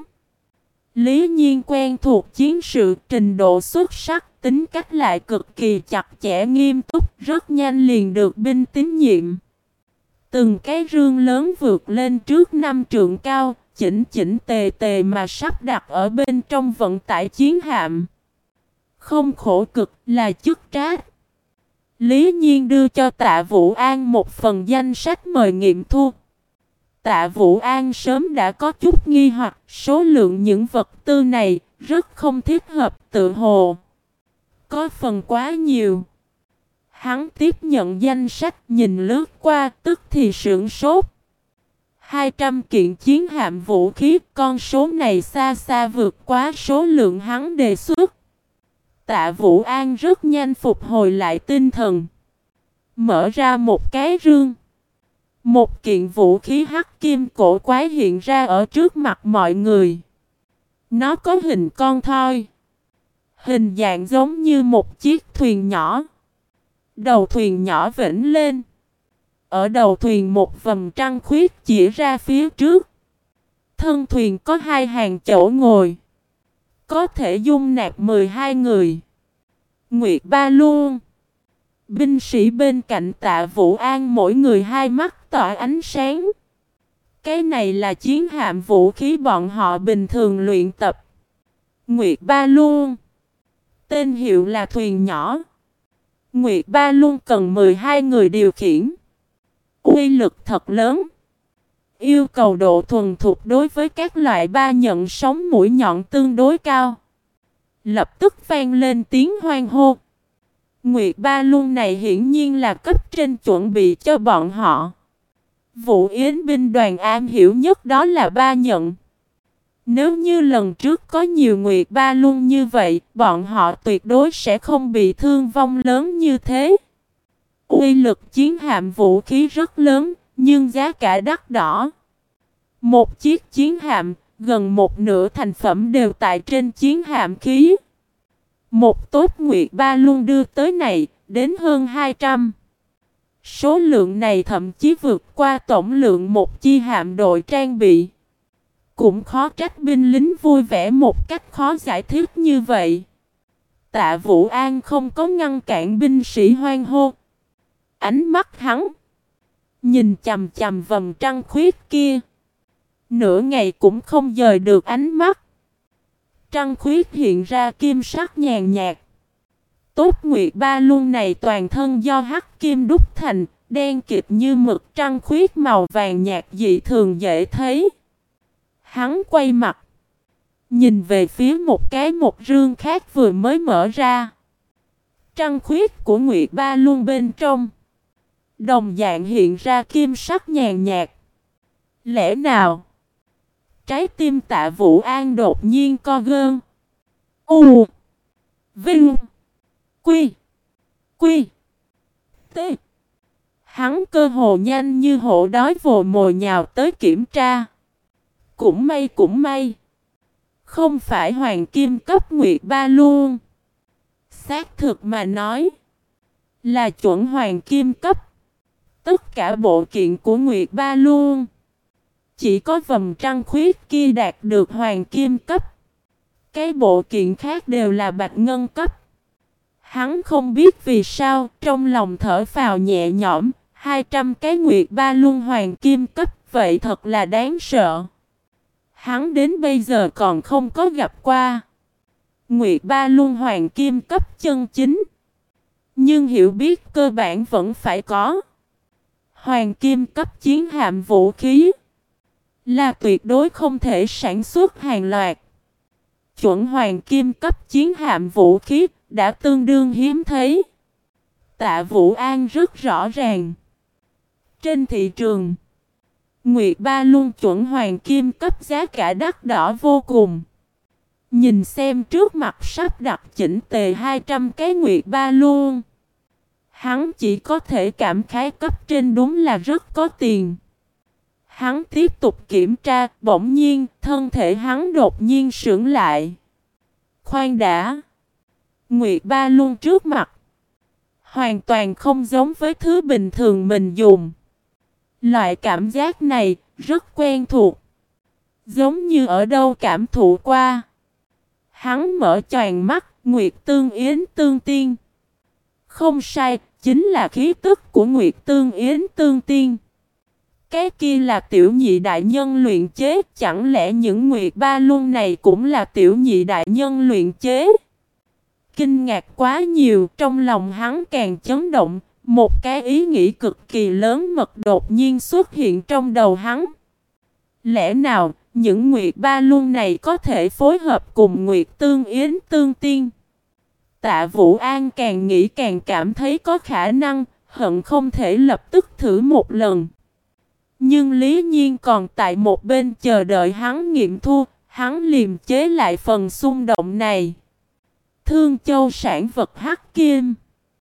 A: Lý Nhiên quen thuộc chiến sự, trình độ xuất sắc, tính cách lại cực kỳ chặt chẽ nghiêm túc, rất nhanh liền được binh tín nhiệm. Từng cái rương lớn vượt lên trước năm trượng cao, chỉnh chỉnh tề tề mà sắp đặt ở bên trong vận tải chiến hạm. Không khổ cực là chức trách. Lý Nhiên đưa cho Tạ Vũ An một phần danh sách mời nghiệm thu. Tạ Vũ An sớm đã có chút nghi hoặc số lượng những vật tư này rất không thích hợp tự hồ. Có phần quá nhiều. Hắn tiếp nhận danh sách nhìn lướt qua tức thì sửng sốt. hai trăm kiện chiến hạm vũ khí, con số này xa xa vượt quá số lượng hắn đề xuất. Tạ Vũ An rất nhanh phục hồi lại tinh thần. Mở ra một cái rương. Một kiện vũ khí hắc kim cổ quái hiện ra ở trước mặt mọi người. Nó có hình con thoi. Hình dạng giống như một chiếc thuyền nhỏ. Đầu thuyền nhỏ vểnh lên. Ở đầu thuyền một vầng trăng khuyết chỉ ra phía trước. Thân thuyền có hai hàng chỗ ngồi. Có thể dung nạp mười hai người. Nguyệt Ba Luân. Binh sĩ bên cạnh Tạ Vũ An mỗi người hai mắt tỏa ánh sáng. Cái này là chiến hạm vũ khí bọn họ bình thường luyện tập. Nguyệt Ba Luân. Tên hiệu là thuyền nhỏ. Nguyệt Ba Luân cần mười hai người điều khiển. Uy lực thật lớn. Yêu cầu độ thuần thục đối với các loại ba nhận sóng mũi nhọn tương đối cao. Lập tức vang lên tiếng hoan hô. Nguyệt Ba Luân này hiển nhiên là cấp trên chuẩn bị cho bọn họ. Vũ Yến binh đoàn am hiểu nhất đó là ba nhận. Nếu như lần trước có nhiều Nguyệt Ba Luân như vậy, bọn họ tuyệt đối sẽ không bị thương vong lớn như thế. Uy lực chiến hạm vũ khí rất lớn, nhưng giá cả đắt đỏ. Một chiếc chiến hạm, gần một nửa thành phẩm đều tại trên chiến hạm khí. Một tốt Nguyệt Ba Luân đưa tới này, đến hơn hai trăm. Số lượng này thậm chí vượt qua tổng lượng một chi hạm đội trang bị. Cũng khó trách binh lính vui vẻ một cách khó giải thích như vậy. Tạ Vũ An không có ngăn cản binh sĩ hoan hô. Ánh mắt hắn nhìn chằm chằm vầng trăng khuyết kia. Nửa ngày cũng không dời được ánh mắt. Trăng khuyết hiện ra kim sắc nhàn nhạt. Tốt Nguyệt Ba Luân này toàn thân do hắc kim đúc thành, đen kịt như mực, trăng khuyết màu vàng nhạt dị thường dễ thấy. Hắn quay mặt, nhìn về phía một cái một rương khác vừa mới mở ra. Trăng khuyết của Nguyệt Ba Luân bên trong đồng dạng hiện ra kim sắc nhàn nhạt. Lẽ nào? Trái tim Tạ Vũ An đột nhiên co gơn. U Vinh Quy Quy T. Hắn cơ hồ nhanh như hổ đói vồ mồi nhào tới kiểm tra. Cũng may cũng may, không phải hoàng kim cấp Nguyệt Ba Luân. Xác thực mà nói, là chuẩn hoàng kim cấp. Tất cả bộ kiện của Nguyệt Ba Luân, chỉ có vầng trăng khuyết kia đạt được hoàng kim cấp. Cái bộ kiện khác đều là bạch ngân cấp. Hắn không biết vì sao, trong lòng thở phào nhẹ nhõm, hai trăm cái Nguyệt Ba Luân hoàng kim cấp, vậy thật là đáng sợ. Hắn đến bây giờ còn không có gặp qua Nguyệt Ba Luân hoàng kim cấp chân chính. Nhưng hiểu biết cơ bản vẫn phải có. Hoàng kim cấp chiến hạm vũ khí là tuyệt đối không thể sản xuất hàng loạt. Chuẩn hoàng kim cấp chiến hạm vũ khí đã tương đương hiếm thấy. Tạ Vũ An rất rõ ràng. Trên thị trường, Nguyệt Ba Luân chuẩn hoàng kim cấp giá cả đắt đỏ vô cùng. Nhìn xem trước mặt sắp đặt chỉnh tề hai trăm cái Nguyệt Ba Luân, hắn chỉ có thể cảm khái cấp trên đúng là rất có tiền. Hắn tiếp tục kiểm tra, bỗng nhiên, thân thể hắn đột nhiên sững lại. Khoan đã! Nguyệt Ba Luân trước mặt hoàn toàn không giống với thứ bình thường mình dùng. Loại cảm giác này rất quen thuộc, giống như ở đâu cảm thụ qua. Hắn mở choàng mắt, Nguyệt Tương Yến Tương Tiên. Không sai, chính là khí tức của Nguyệt Tương Yến Tương Tiên. Cái kia là tiểu nhị đại nhân luyện chế, chẳng lẽ những Nguyệt Ba Luân này cũng là tiểu nhị đại nhân luyện chế? Kinh ngạc quá nhiều, trong lòng hắn càng chấn động, một cái ý nghĩ cực kỳ lớn mật đột nhiên xuất hiện trong đầu hắn. Lẽ nào, những Nguyệt Ba Luân này có thể phối hợp cùng Nguyệt Tương Yến Tương Tiên? Tạ Vũ An càng nghĩ càng cảm thấy có khả năng, hận không thể lập tức thử một lần. Nhưng Lý Nhiên còn tại một bên chờ đợi hắn nghiệm thu, hắn liềm chế lại phần xung động này. Thương châu sản vật hắc kim.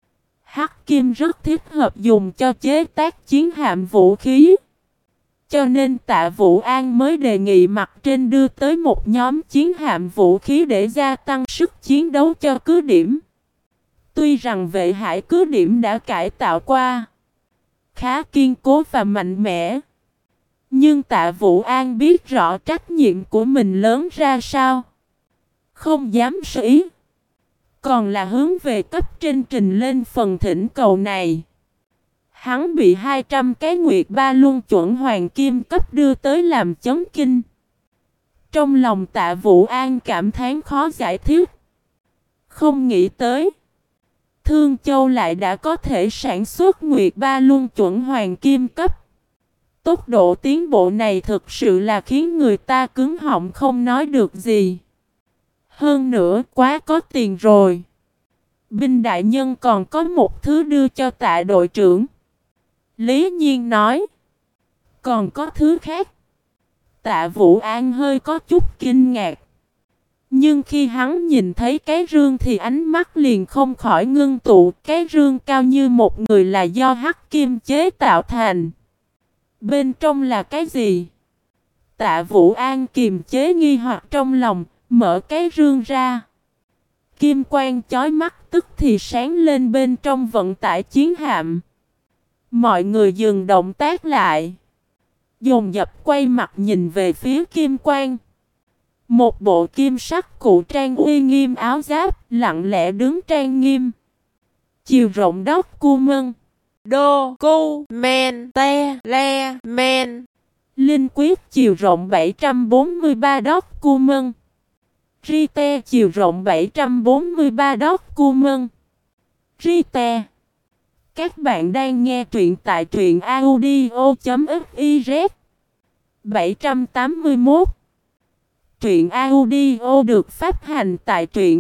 A: Hắc kim rất thích hợp dùng cho chế tác chiến hạm vũ khí. Cho nên Tạ Vũ An mới đề nghị mặt trên đưa tới một nhóm chiến hạm vũ khí để gia tăng sức chiến đấu cho cứ điểm. Tuy rằng vệ hải cứ điểm đã cải tạo qua, khá kiên cố và mạnh mẽ, nhưng Tạ Vũ An biết rõ trách nhiệm của mình lớn ra sao, không dám sơ ý. Còn là hướng về cấp trên trình lên phần thỉnh cầu này. Hắn bị hai trăm cái Nguyệt Ba Luân chuẩn hoàng kim cấp đưa tới làm chấn kinh. Trong lòng Tạ Vũ An cảm thán khó giải thích. Không nghĩ tới Thương Châu lại đã có thể sản xuất Nguyệt Ba Luân chuẩn hoàng kim cấp. Tốc độ tiến bộ này thực sự là khiến người ta cứng họng không nói được gì. Hơn nữa quá có tiền rồi. Binh đại nhân còn có một thứ đưa cho Tạ đội trưởng. Lý Nhiên nói. Còn có thứ khác. Tạ Vũ An hơi có chút kinh ngạc. Nhưng khi hắn nhìn thấy cái rương thì ánh mắt liền không khỏi ngưng tụ. Cái rương cao như một người là do hắc kim chế tạo thành. Bên trong là cái gì? Tạ Vũ An kiềm chế nghi hoặc trong lòng, mở cái rương ra. Kim quang chói mắt tức thì sáng lên bên trong vận tải chiến hạm. Mọi người dừng động tác lại. Dồn dập quay mặt nhìn về phía kim quang. Một bộ kim sắc cụ trang uy nghiêm áo giáp, lặng lẽ đứng trang nghiêm. Chiều rộng đốc cu mân. Đô cu men te le men. Linh quyết chiều rộng bảy trăm bốn mươi ba đốc cu mân. Rite chiều rộng bảy trăm bốn mươi ba đốc cu mân. Rite. Các bạn đang nghe truyện tại truyện audio.fiz. bảy trăm tám mươi mốt. Truyện audio được phát hành tại truyện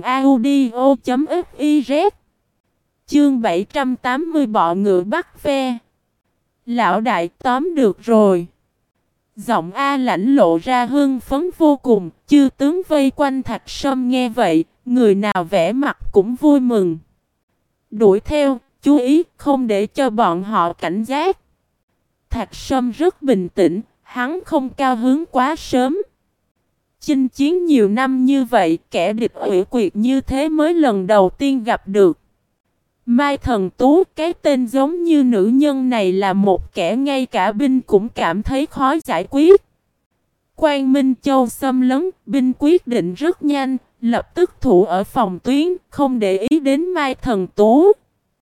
A: audio.fiz. Chương bảy trăm tám mươi bọ ngựa bắt ve. Lão đại tóm được rồi. Giọng A Lãnh lộ ra hưng phấn vô cùng. Chư tướng vây quanh Thạch Sâm nghe vậy, người nào vẽ mặt cũng vui mừng. Đuổi theo, chú ý không để cho bọn họ cảnh giác. Thạch Sâm rất bình tĩnh, hắn không cao hứng quá sớm. Chinh chiến nhiều năm như vậy, kẻ địch ủy quyệt như thế mới lần đầu tiên gặp được. Mai Thần Tú, cái tên giống như nữ nhân này là một kẻ ngay cả binh cũng cảm thấy khó giải quyết. Quang Minh Châu xâm lấn, binh quyết định rất nhanh, lập tức thủ ở phòng tuyến, không để ý đến Mai Thần Tú.